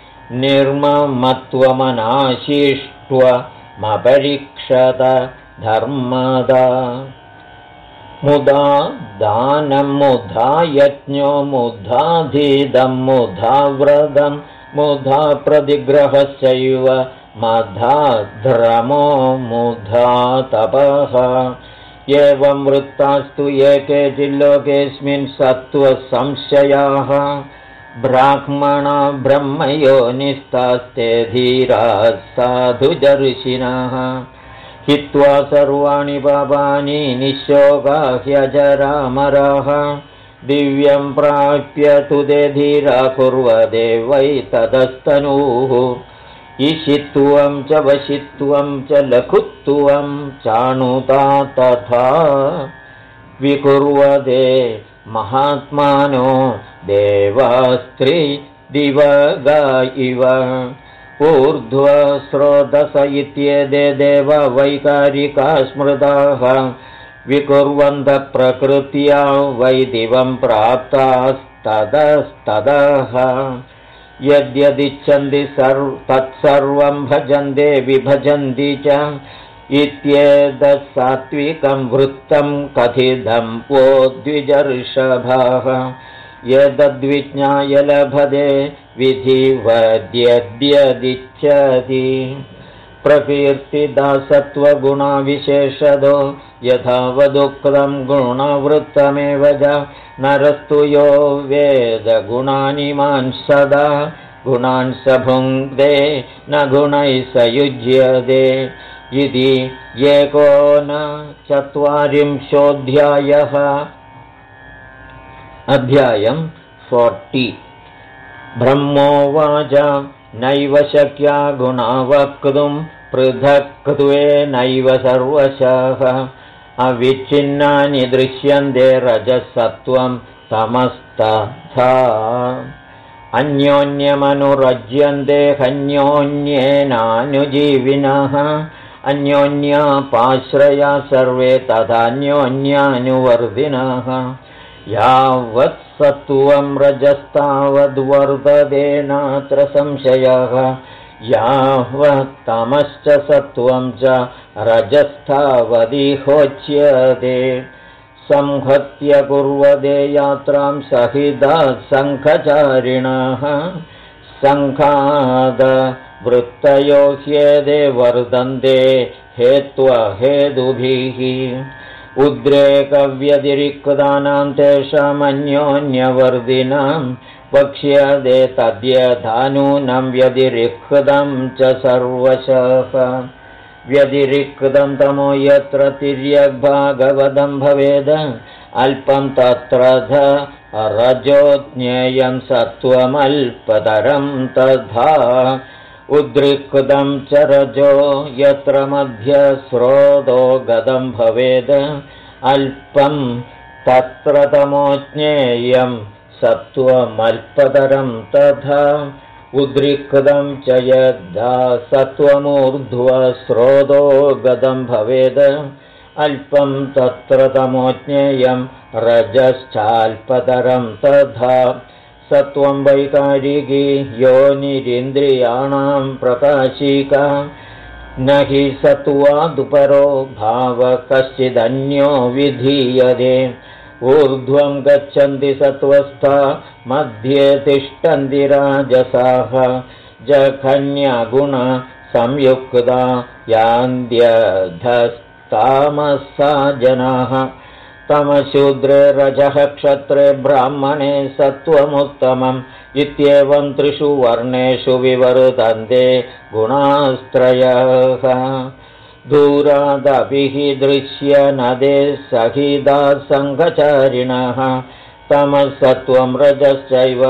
निर्ममत्वमनाशिष्ट्वमपरीक्षत धर्मदा मुदा दानं मुधा यज्ञो मुधाधीदं मुधा व्रतं मुधा प्रतिग्रहश्चैव मधाध्रमो मुधा तपः एवं वृत्तास्तु एके चिल्लोकेऽस्मिन् सत्त्वसंशयाः ब्राह्मणा ब्रह्मयोनिस्तास्ते धीराः साधुजर्षिणः हित्वा सर्वाणि पापानि निःशोका ह्यजरामराः दिव्यं प्राप्य तु ते धीरा कुर्वते वै तदस्तनूः ईशित्वं च वशित्वं च लघुत्वं चाणुता तथा विकुर्वते महात्मानो देवास्त्रिदिवगा इव ऊर्ध्वस्रोतस इत्येते देव वैकारिका स्मृताः विकुर्वन्तः प्रकृत्या वै दिवं प्राप्तास्ततस्ततः यद्यदिच्छन्ति तत्सर्वं भजन्ते विभजन्ति च इत्येतत् सात्विकं वृत्तं कथितं वो द्विजर्षभाः यद्विज्ञाय लभते विधिवद्यद्यदिच्छति प्रकीर्तिदासत्वगुणाविशेषदो यथावदुक्तं गुणवृत्तमेव च नरस्तु यो वेदगुणानि मान् सदा गुणान् स भुङ्क्ते न गुणैः स युज्यते इति 49 अध्यायं 40 ब्रह्मोवाच नैव शक्या गुणा वक्तुं पृथक्त्वेनैव सर्वशः अविच्छिन्नानि दृश्यन्ते रजसत्वं तमस्तथा अन्योन्यमनुरज्यन्ते हन्योन्येनानुजीविनः अन्योन्यापाश्रया सर्वे तथान्योन्यानुवर्तिनः यावत् सत्त्वं रजस्तावद्वर्तते नात्र संशयः यावत्तमश्च सत्त्वं च रजस्थावदिहोच्यते संहत्य कुर्वते यात्रां सहिताः सङ्घचारिणः सङ्घातवृत्तयो ह्येते वर्धन्ते हेत्वहेतुभिः उद्रेकव्यतिरिक्तानां तेषामन्योन्यवर्धिनां वक्ष्यते तद्यथानूनं व्यतिरिक्तं च सर्वशः व्यतिरिक्तं तमो यत्र तिर्यग्भागवतं भवेद अल्पं तत्र रजोज्ञेयं सत्त्वमल्पतरं तथा उद्रिक्तं च रजो यत्र मध्यस्रोतो गतं भवेद अल्पं तत्र तमोज्ञेयं सत्त्वमल्पतरं तथा उद्रिक्तं च यद्धा सत्त्वमूर्ध्वस्रोतो गतं भवेद अल्पं तत्र तमोज्ञेयं रजश्चाल्पतरं तथा सत्त्वं वैकारिकी योनिरिन्द्रियाणां प्रकाशिका न हि सत्त्वादुपरो भाव कश्चिदन्यो विधीयते ऊर्ध्वं गच्छन्ति सत्त्वस्था मध्ये तिष्ठन्ति राजसाः जघन्यगुणसंयुक्ता यान्त्यधस्तामसा जनाः तमशूद्रे रजः क्षत्रे ब्राह्मणे सत्त्वमुत्तमम् इत्येवं त्रिषु वर्णेषु विवर्तन्ते गुणास्त्रयः दूरादपि हि दृश्य नदे सहिता सङ्घचारिणः तमसत्त्वं रजश्चैव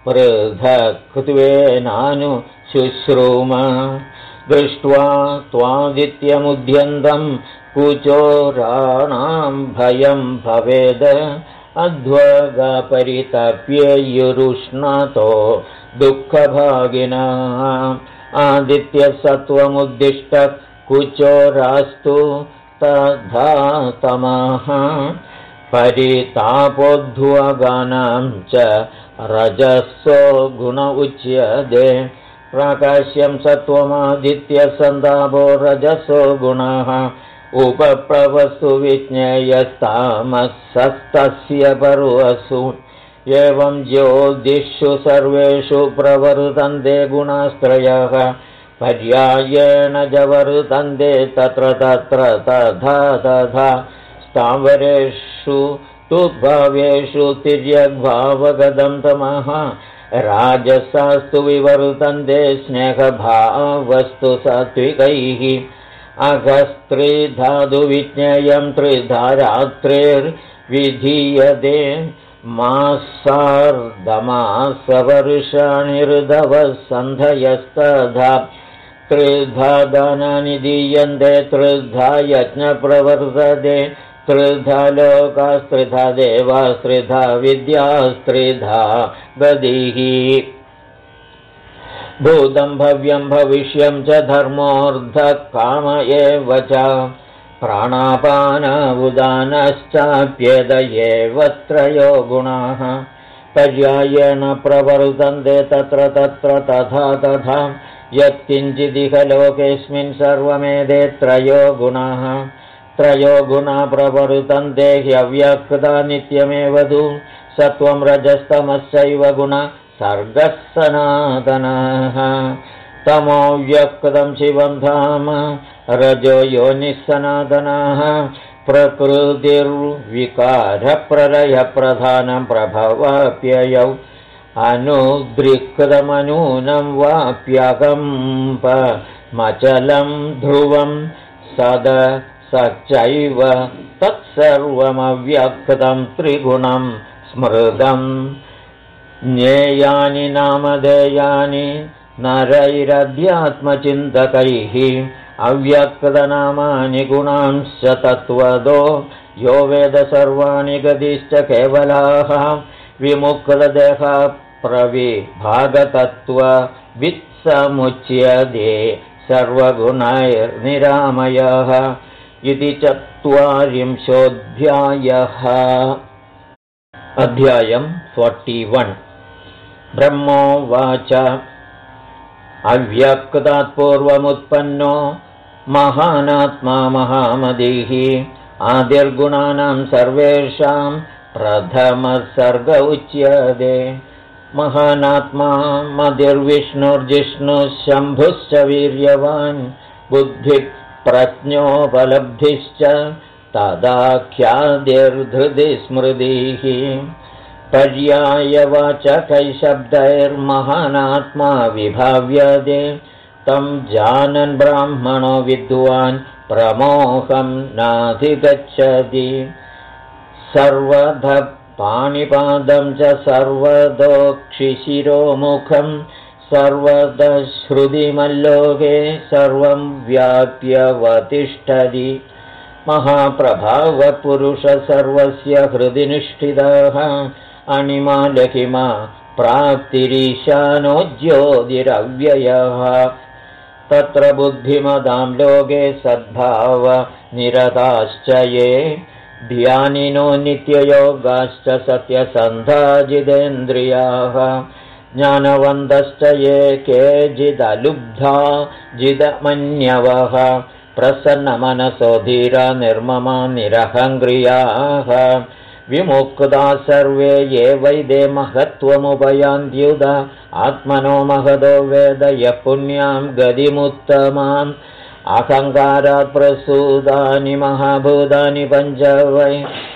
पृथक्त्वेनानुशुश्रूम दृष्ट्वा त्वादित्यमुद्यन्तं कुचोराणां भयं भवेद अध्वगपरितप्येयुरुष्णतो दुःखभागिनः आदित्यसत्त्वमुद्दिष्टः कुचोरास्तु तथा तमः परितापोद्ध्वगानां च रजसो गुण उच्यते प्राकाश्यं सत्त्वमादित्यसन्तापो रजसो गुणः उपप्लवस्तु विज्ञेयस्तामसस्तस्य पर्वसु एवं ज्योतिषु सर्वेषु प्रवर्तन्ते गुणास्त्रयः पर्यायेण जवर्तन्ते तत्र तत्र तथा तथा स्थावरेषु तु भावेषु तिर्यग्भावगतं तमः राजसास्तु विवर्तन्ते स्नेहभावस्तु सात्विकैः अघस्त्रिधातुविज्ञेयं त्रिधारात्रिर्विधीयते मासार्धमासवर्षाणि ऋतवः सन्धयस्तथा त्रिधा दानानि दीयन्ते त्रिधा यज्ञप्रवर्तते त्रिधा लोकास्त्रिधा देवास्त्रिधा विद्यास्त्रिधा गतिः भूतं भव्यं भविष्यं च धर्मोऽर्थकाम एव च प्राणापानउदानश्चाप्येद एव त्रयो गुणाः पर्यायेण प्रवर्तन्ते तत्र तत्र तथा तथा यत्किञ्चिदिह लोकेऽस्मिन् सर्वमेते त्रयो गुणाः त्रयो गुणा प्रवर्तन्ते ह्यव्यक्ता नित्यमेव तु सत्त्वं रजस्तमश्चैव गुणा सर्गः सनातनः तमो व्यक्तं शिवं धाम रजो योनिः सनातनः प्रकृतिर्विकारप्रलयप्रधानं प्रभवाप्ययौ अनुद्रिक्तमनूनं वाप्यकम्पमचलं ध्रुवं सचैव तत्सर्वमव्यक्तं त्रिगुणं स्मृतम् ज्ञेयानि नामधेयानि नरैरध्यात्मचिन्तकैः अव्यक्तनामानि गुणांश्च तत्त्वदो यो वेद सर्वाणि गतिश्च केवलाः विमुक्तदेहा प्रविभागतत्त्ववित्समुच्यते सर्वगुणैर्निरामयः इति 40. अध्यायं 41 ब्रह्मोवाच अव्यक्तात् पूर्वमुत्पन्नो महानात्मा महामतिः आदिर्गुणानां सर्वेषां प्रथमः सर्ग उच्यते महानात्मा मतिर्विष्णुर्जिष्णुः शम्भुश्च वीर्यवान् बुद्धिप्रज्ञोपलब्धिश्च तदाख्यादिर्धृतिस्मृतिः पर्यायवाचकैशब्दैर्महानात्मा विभाव्यते तं जानन् ब्राह्मणो विद्वान् प्रमोहं नाधिगच्छति सर्वतः पाणिपादं च सर्वतोक्षिशिरोमुखं सर्वतः श्रुतिमल्लोके सर्वं व्याप्यवतिष्ठति महाप्रभावपुरुष सर्वस्य हृदि निष्ठितः अणिमा लहिमा प्राप्तिरीशानो ज्योतिरव्ययः तत्र बुद्धिमतां लोके सद्भावनिरताश्च ये ध्यानिनो नित्ययोगाश्च सत्यसन्धाजितेन्द्रियाः ज्ञानवन्तश्च ये केचिदलुब्धा जिदमन्यवः प्रसन्नमनसो धीरा निर्ममा निरहङ्क्रियाः विमुक्ता सर्वे ये वैदे महत्त्वमुपयान्त्युत आत्मनो महदो वेद यः पुण्यां गतिमुत्तमाम् अहङ्कारात् प्रसूतानि महाभूतानि पञ्च वै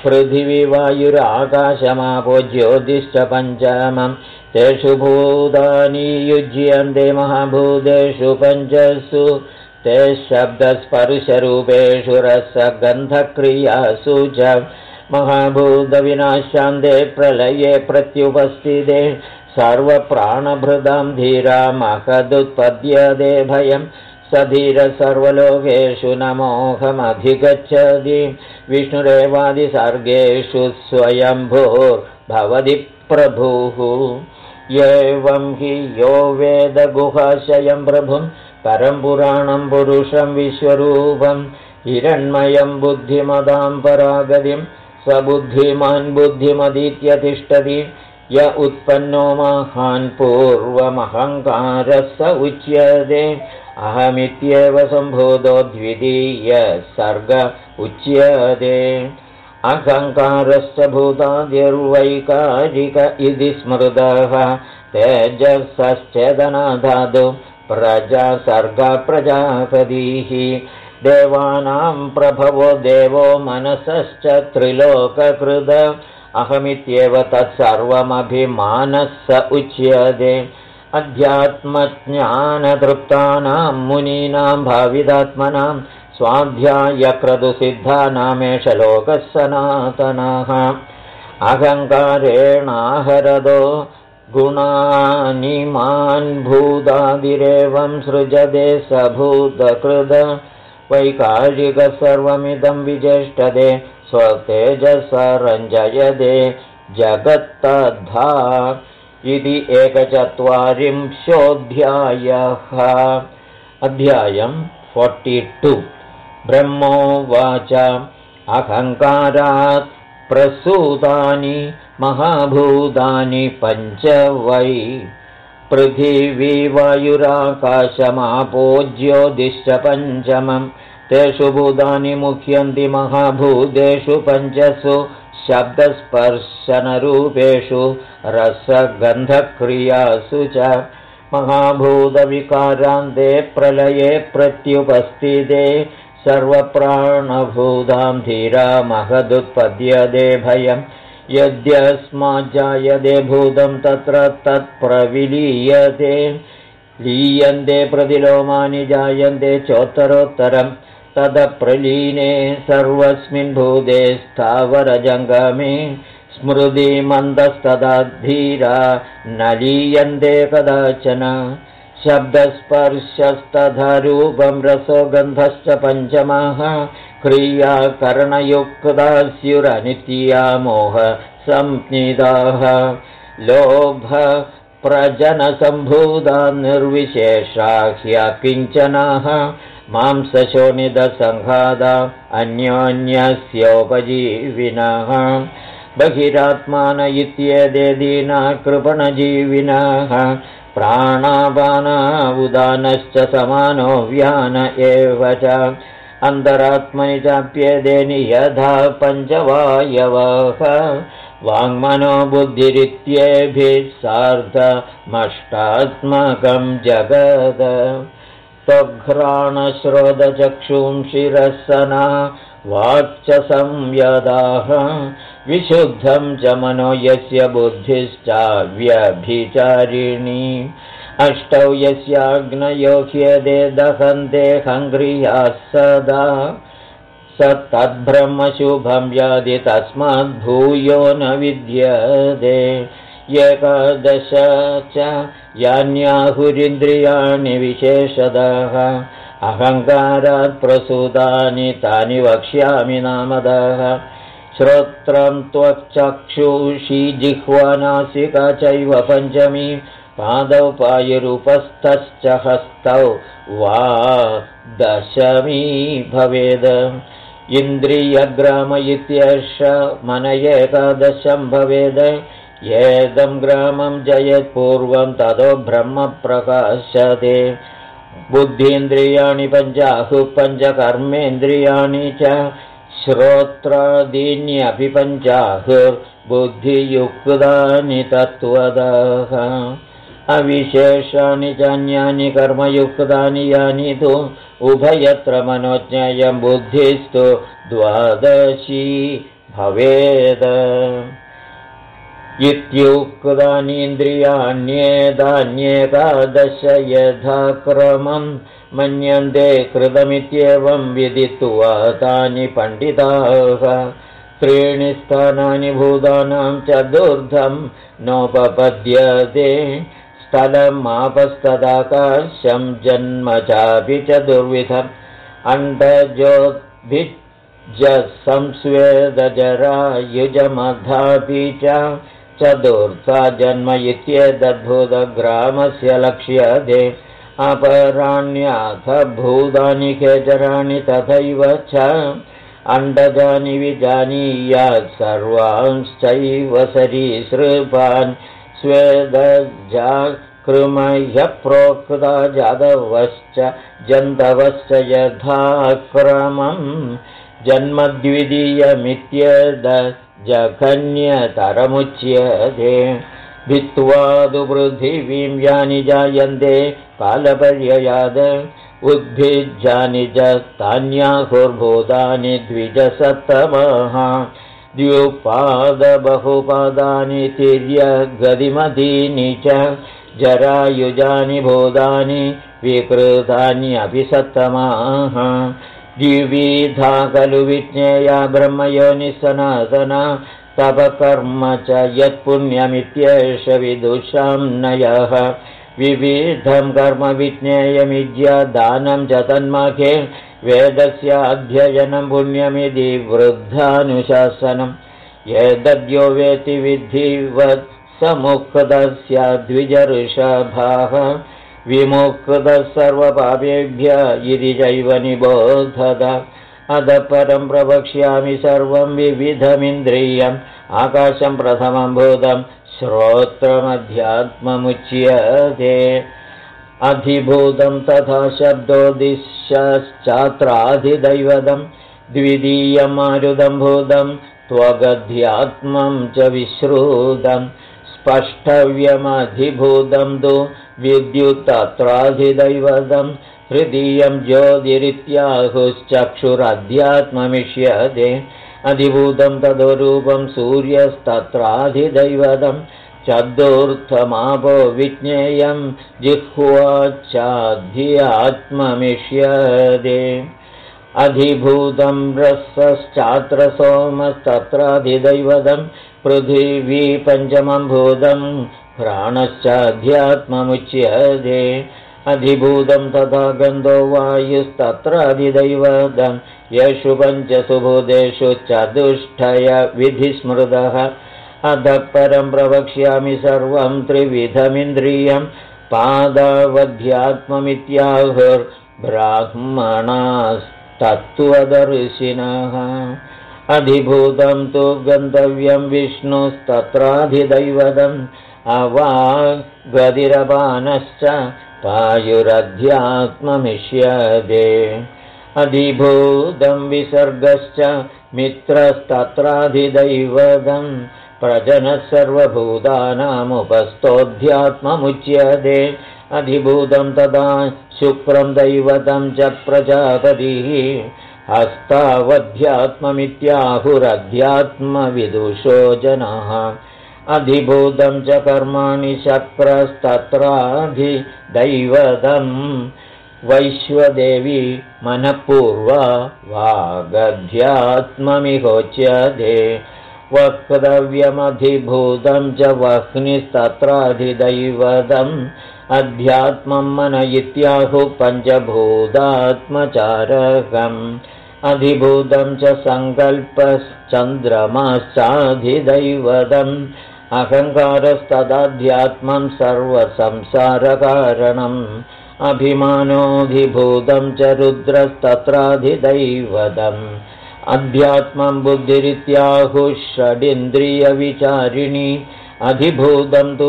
पृथिवी वायुराकाशमापो ज्योतिश्च पञ्चमम् तेषु भूतानि युज्यन्ते महाभूतेषु पञ्चसु ते शब्दस्पर्शरूपेषु रसगन्धक्रियासु च महाभूतविनाशान्ते प्रलये प्रत्युपस्थिते सर्वप्राणभृदां धीरा महदुत्पद्यते भयम् स धीर सर्वलोकेषु न मोहमधिगच्छति विष्णुरेवादिसर्गेषु स्वयंभूर्भवति प्रभुः एवं हि यो वेदगुहाशयं प्रभुं परं पुराणं पुरुषं विश्वरूपं हिरण्मयं बुद्धिमतां परागतिं स बुद्धिमान् बुद्धिमतीत्य तिष्ठति य उत्पन्नो महान् पूर्वमहङ्कारः स उच्यते अहमित्येव सम्भूतो द्वितीय सर्ग उच्यते अहङ्कारश्च भूतादिर्वैकारिक इति स्मृतः तेजसश्चेदनाधातु प्रजा सर्ग प्रजापतिः देवानां प्रभवो देवो मनसश्च त्रिलोककृत अहमित्येव तत्सर्वमभिमानः स उच्यते अध्यात्मज्ञानतृप्तानां मुनीनां भाविदात्मनां स्वाध्यायक्रतुसिद्धानामेष लोकः सनातनः अहङ्कारेणाहरदो गुणानिमान् भूतादिरेवं सृजते स भूतकृत वैकारिक सर्वमिदं विचेष्टते स्वतेजसा रञ्जयते जगत्तद्धा इति 41 अध्यायम् 42 ब्रह्मोवाच अहङ्कारात् प्रसूतानि महाभूतानि पञ्च वै पृथिवी वायुराकाशमापो ज्योतिश्च पञ्चमम् तेषु भूतानि मुह्यन्ति महाभूतेषु पञ्चसु शब्दस्पर्शनरूपेषु रसगन्धक्रियासु च महाभूतविकारान्ते प्रलये प्रत्युपस्थिते सर्वप्राणभूतां धीरा महदुत्पद्यते भयम् यद्यस्माज्जायते भूतं तत्र तत्प्रविलीयते लीयन्ते प्रतिलोमानि जायन्ते चोत्तरोत्तरम् तदप्रलीने सर्वस्मिन् भूते स्थावरजङ्गमे स्मृतिमन्दस्तदा धीरा न लीयन्ते कदाचन शब्दस्पर्शस्तथा रूपं रसो गन्धश्च पञ्चमः क्रियाकरणयुक्तास्युरनित्या मोह संज्ञिताः लोभ प्रजनसम्भूता निर्विशेषा ह्यकिञ्चनाः मांसशोणितसङ्घाता अन्योन्यस्योपजीविनः बहिरात्मान इत्येते दीना कृपणजीविनः प्राणापाना उदानश्च समानो व्यान एव च अन्तरात्मनि चाप्येते नियथा पञ्चवायवः वाङ्मनो बुद्धिरित्येभिः सार्धमष्टात्मकं जगत् त्वघ्राणश्रोतचक्षुंषि रसना वाक्च संयदाः विशुद्धं च मनो यस्य बुद्धिश्चाव्यभिचारिणी अष्टौ यस्याग्नयो ह्येते दहन्ते हङ्ग्रियाः सदा स तद्ब्रह्मशुभं याति तस्माद्भूयो न विद्यते एकादश च यान्याहुरिन्द्रियाणि विशेषतः अहङ्कारात् प्रसूतानि तानि वक्ष्यामि नामतः श्रोत्रं त्वक्चक्षुषी जिह्वा नासिका चैव पञ्चमी पादौ पायुरूपस्थश्च हस्तौ वा दशमी भवेद इन्द्रियग्राम इत्येष मन एकादशं भवेद येदं ग्रामं जयत्पूर्वं ततो ब्रह्म प्रकाशते बुद्धीन्द्रियाणि पञ्चाहुः पञ्चकर्मेन्द्रियाणि च श्रोत्रादीन्यपि पञ्चाहुर्बुद्धियुक्तानि तत्त्वतः अविशेषाणि चान्यानि कर्मयुक्तानि यानि तु उभयत्र मनोज्ञेयं बुद्धिस्तु द्वादशी भवेत् इत्युक्तानीन्द्रियाण्येतान्येकादश यथा क्रमं मन्यन्ते कृतमित्येवं विदित्वा तानि पण्डिताः त्रीणि स्थानानि भूतानां चतुर्थं नोपपद्यते स्थलमापस्तदाकाशं जन्म चापि चतुर्विधम् अण्डजोद्भिज्जसंस्वेदजरा युजमधापि च चतुर्था जन्म इत्येतद्भूतग्रामस्य लक्ष्यते अपराण्याथ भूतानि केचराणि तथैव च अण्डजानि विजानीयात् सर्वांश्चैव सरीसृपान् स्वेदजा कृमह्य प्रोक्ता जातवश्च जन्तवश्च यथा क्रमम् जन्मद्वितीयमित्येतज्जघन्यतरमुच्यते भित्त्वादु पृथिवीं यानि जायन्ते कालपर्ययाद उद्भिज्जानि च तान्याहुर्भूतानि द्विजसप्तमः द्व्युपादबहुपादानि तिर्यगतिमतीनि च जरायुजानि भूतानि विकृतान्यपि सप्तमाः द्विविधा खलु विज्ञेया ब्रह्मयोनिः सनातना तपकर्म च यत्पुण्यमित्येष विदुषां नयः विविधं कर्म विज्ञेयमिज्यदानं च तन्मखे वेदस्याध्ययनं पुण्यमिति वृद्धानुशासनम् एतद्यो वेति विद्धिवत् समुक्तस्याद्विजऋषभाः विमुक्तः सर्वपापेभ्यः इति चैव निबोधत अतः परं प्रवक्ष्यामि सर्वं विविधमिन्द्रियम् आकाशं प्रथमं भूतं श्रोत्रमध्यात्ममुच्यते अधिभूतं तथा शब्दो दिश्यश्चात्राधिदैवतं द्वितीयं मारुतं भूतं त्वगध्यात्मं च विश्रुतं स्पष्टव्यमधिभूतं तु विद्युत्तत्राधिदैवतं तृतीयं ज्योतिरित्याहुश्चक्षुरध्यात्ममिष्यते अधिभूतं तदोरूपं सूर्यस्तत्राधिदैवतं चतुर्थमापो विज्ञेयं जिह्वाचाध्यात्ममिष्यते अधिभूतं रसश्चात्र सोमस्तत्राधिदैवतं पृथिवी पञ्चमं भूतं घ्राणश्चाध्यात्ममुच्यते अधिभूतं तथा गन्धो वायुस्तत्राधिदैवतं येषु पञ्चसु भूतेषु चतुष्टय विधिस्मृतः अतः परं प्रवक्ष्यामि सर्वं त्रिविधमिन्द्रियं पादावध्यात्ममित्याहुर्ब्राह्मणास्तत्त्वदर्शिनः अधिभूतं तु गन्तव्यं विष्णुस्तत्राधिदैवतम् अवागतिरपानश्च पायुरध्यात्ममिष्यते अधिभूतं विसर्गश्च मित्रस्तत्राधिदैवतं प्रजनः सर्वभूतानामुपस्थोऽध्यात्ममुच्यते अधिभूतं तदा शुक्रं दैवतं च प्रजापतिः हस्तावध्यात्ममित्याहुरध्यात्मविदुषो जनाः अधिभूतं च कर्माणि शक्रस्तत्राधिदैवतं वैश्वदेवी मनःपूर्वा वागध्यात्ममिहोच्यते वक्तव्यमधिभूतं च वह्निस्तत्राधिदैवतम् अध्यात्मं मन इत्याहुः पञ्चभूतात्मचारकम् अधिभूतं च सङ्कल्पश्चन्द्रमाश्चाधिदैवतम् अहङ्कारस्तदाध्यात्मं सर्वसंसारकारणम् अभिमानोऽधिभूतं च रुद्रस्तत्राधिदैवतम् अध्यात्मं बुद्धिरित्याहुः षडिन्द्रियविचारिणी अधिभूतं तु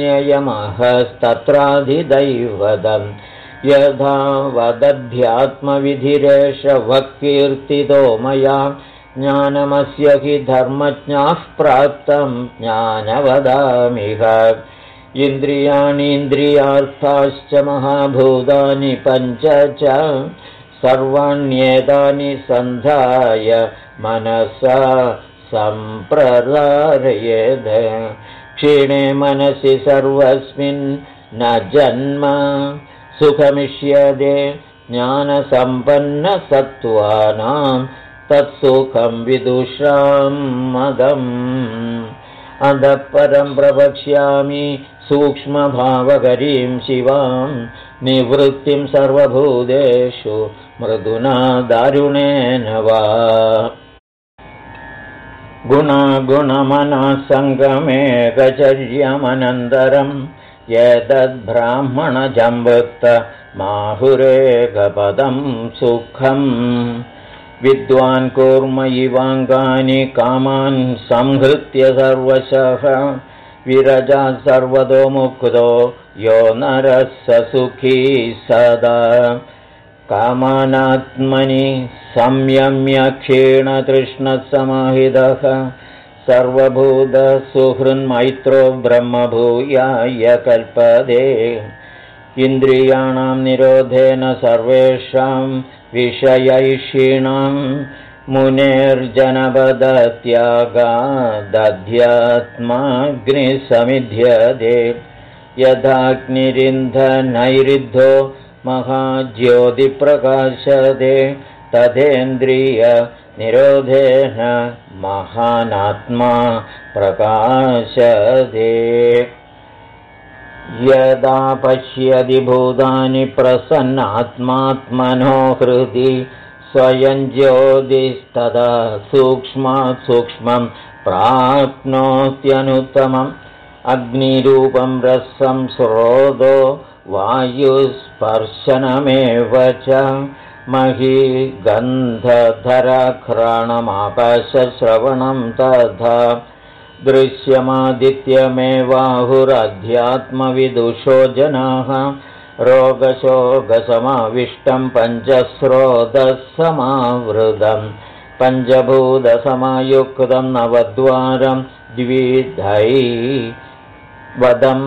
विज्ञेयमहस्तत्राधिदैवतम् यथा वदध्यात्मविधिरेष वक्कीर्तितो मया ज्ञानमस्य हि धर्मज्ञाः प्राप्तं ज्ञानवदामिह इन्द्रियाणीन्द्रियार्थाश्च महाभूतानि पञ्च च सर्वाण्येतानि सन्धाय मनसा सम्प्रसारयेद् क्षीणे मनसि सर्वस्मिन् न जन्म सुखमिष्यते ज्ञानसम्पन्नसत्त्वानां तत्सुखं विदुषां मदम् अधः परं प्रवक्ष्यामि सूक्ष्मभावकरीं शिवां निवृत्तिं सर्वभूतेषु मृदुना दारुणेन वा गुणगुणमनसङ्गमेकचर्यमनन्तरं एतद्ब्राह्मणजम्बुक्त माहुरेकपदं सुखम् विद्वान् कूर्म इवाङ्गानि कामान् संहृत्य सर्वशः विरजात् सर्वतो मुक्तो यो नरः स सुखी सदा कामानात्मनि संयम्य क्षीणतृष्णसमाहितः सर्वभूतसुहृन्मैत्रो ब्रह्मभूयाय कल्पते इन्द्रियाणां निरोधेन सर्वेषां विषयैषीणां मुनेर्जनपदत्यागादध्यात्माग्निसमिध्यते यथाग्निरिन्धनैरिद्धो महाज्योतिप्रकाशते तथेन्द्रियनिरोधेन महानात्मा प्रकाशते यदा पश्यति भूतानि प्रसन्नात्मात्मनो हृदि स्वयं ज्योतिस्तदा सूक्ष्मात् सूक्ष्मं प्राप्नोत्यनुत्तमम् अग्निरूपं रसं स्रोतो वायुस्पर्शनमेव च मही गन्धधरघ्राणमाकाशश्रवणं तथा दृश्यमादित्यमेवाहुरध्यात्मविदुषो जनाः रोगशोकसमाविष्टं पञ्चस्रोतसमावृतं पञ्चभूतसमायुक्तं नवद्वारं द्विधैवदम्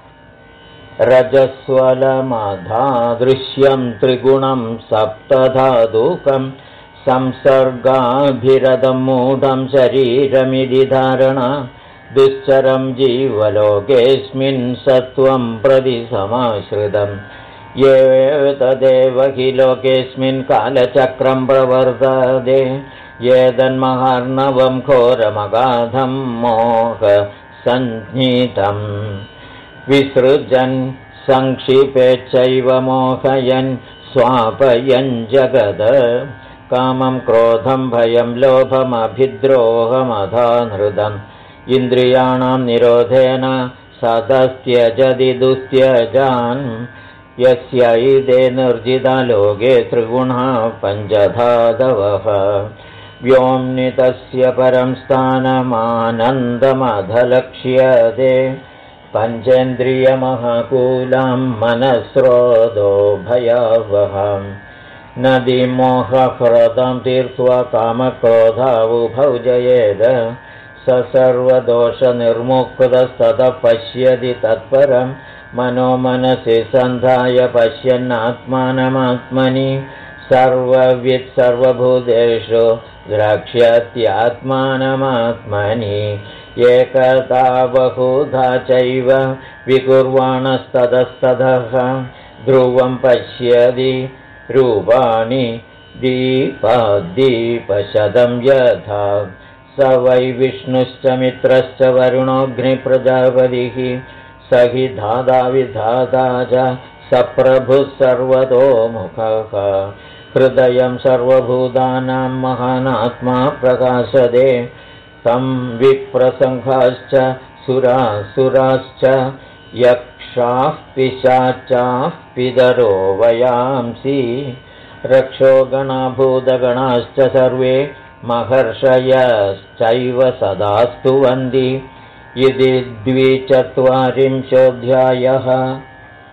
रजस्वलमधादृश्यं त्रिगुणं सप्तधातुकं संसर्गाभिरतं मूढं शरीरमिति धारणा दुश्चरं जीवलोकेऽस्मिन् सत्वं प्रति समाश्रितम् एतदेव हि लोकेऽस्मिन् कालचक्रं प्रवर्तते एतन्महार्णवं घोरमगाधं मोहसञ्ज्ञितम् विसृजन् संक्षिपेच्छैव मोहयन् स्वापयन् जगद कामं क्रोधं भयं लोभमभिद्रोहमधानृतम् इन्द्रियाणां निरोधेन सदस्त्यजति दुस्त्यजान् यस्यैते निर्जिता लोके त्रिगुणा पञ्चधातवः व्योम्नि तस्य परं स्थानमानन्दमधलक्ष्यते पञ्चेन्द्रियमहाकूलं मनस्रोतो भयावहम् नदीमोहह्रदं तीर्त्वा कामक्रोधावुभौ जयेद स सर्वदोषनिर्मुक्तस्ततः पश्यति तत्परं मनो मनसि सन्धाय पश्यन्नात्मानमात्मनि सर्ववित् सर्वभूतेषु द्रक्ष्यत्यात्मानमात्मनि एकदा बहुधा चैव विकुर्वाणस्ततस्ततः ध्रुवं पश्यति रूपाणि दीपाद्दीपशतं यथा स वै विष्णुश्च मित्रश्च वरुणोऽग्निप्रजापतिः स हि धाता विधाता च सप्रभुः सर्वतोमुखः हृदयं सर्वभूतानां महानात्मा प्रकाशते तं विप्रसङ्घाश्च सुरासुराश्च यक्षाः पिशाचाः पितरो वयांसि रक्षो गणाभूतगणाश्च सर्वे महर्षयश्चैव सदा स्तुवन्ति इति 24 अध्यायः।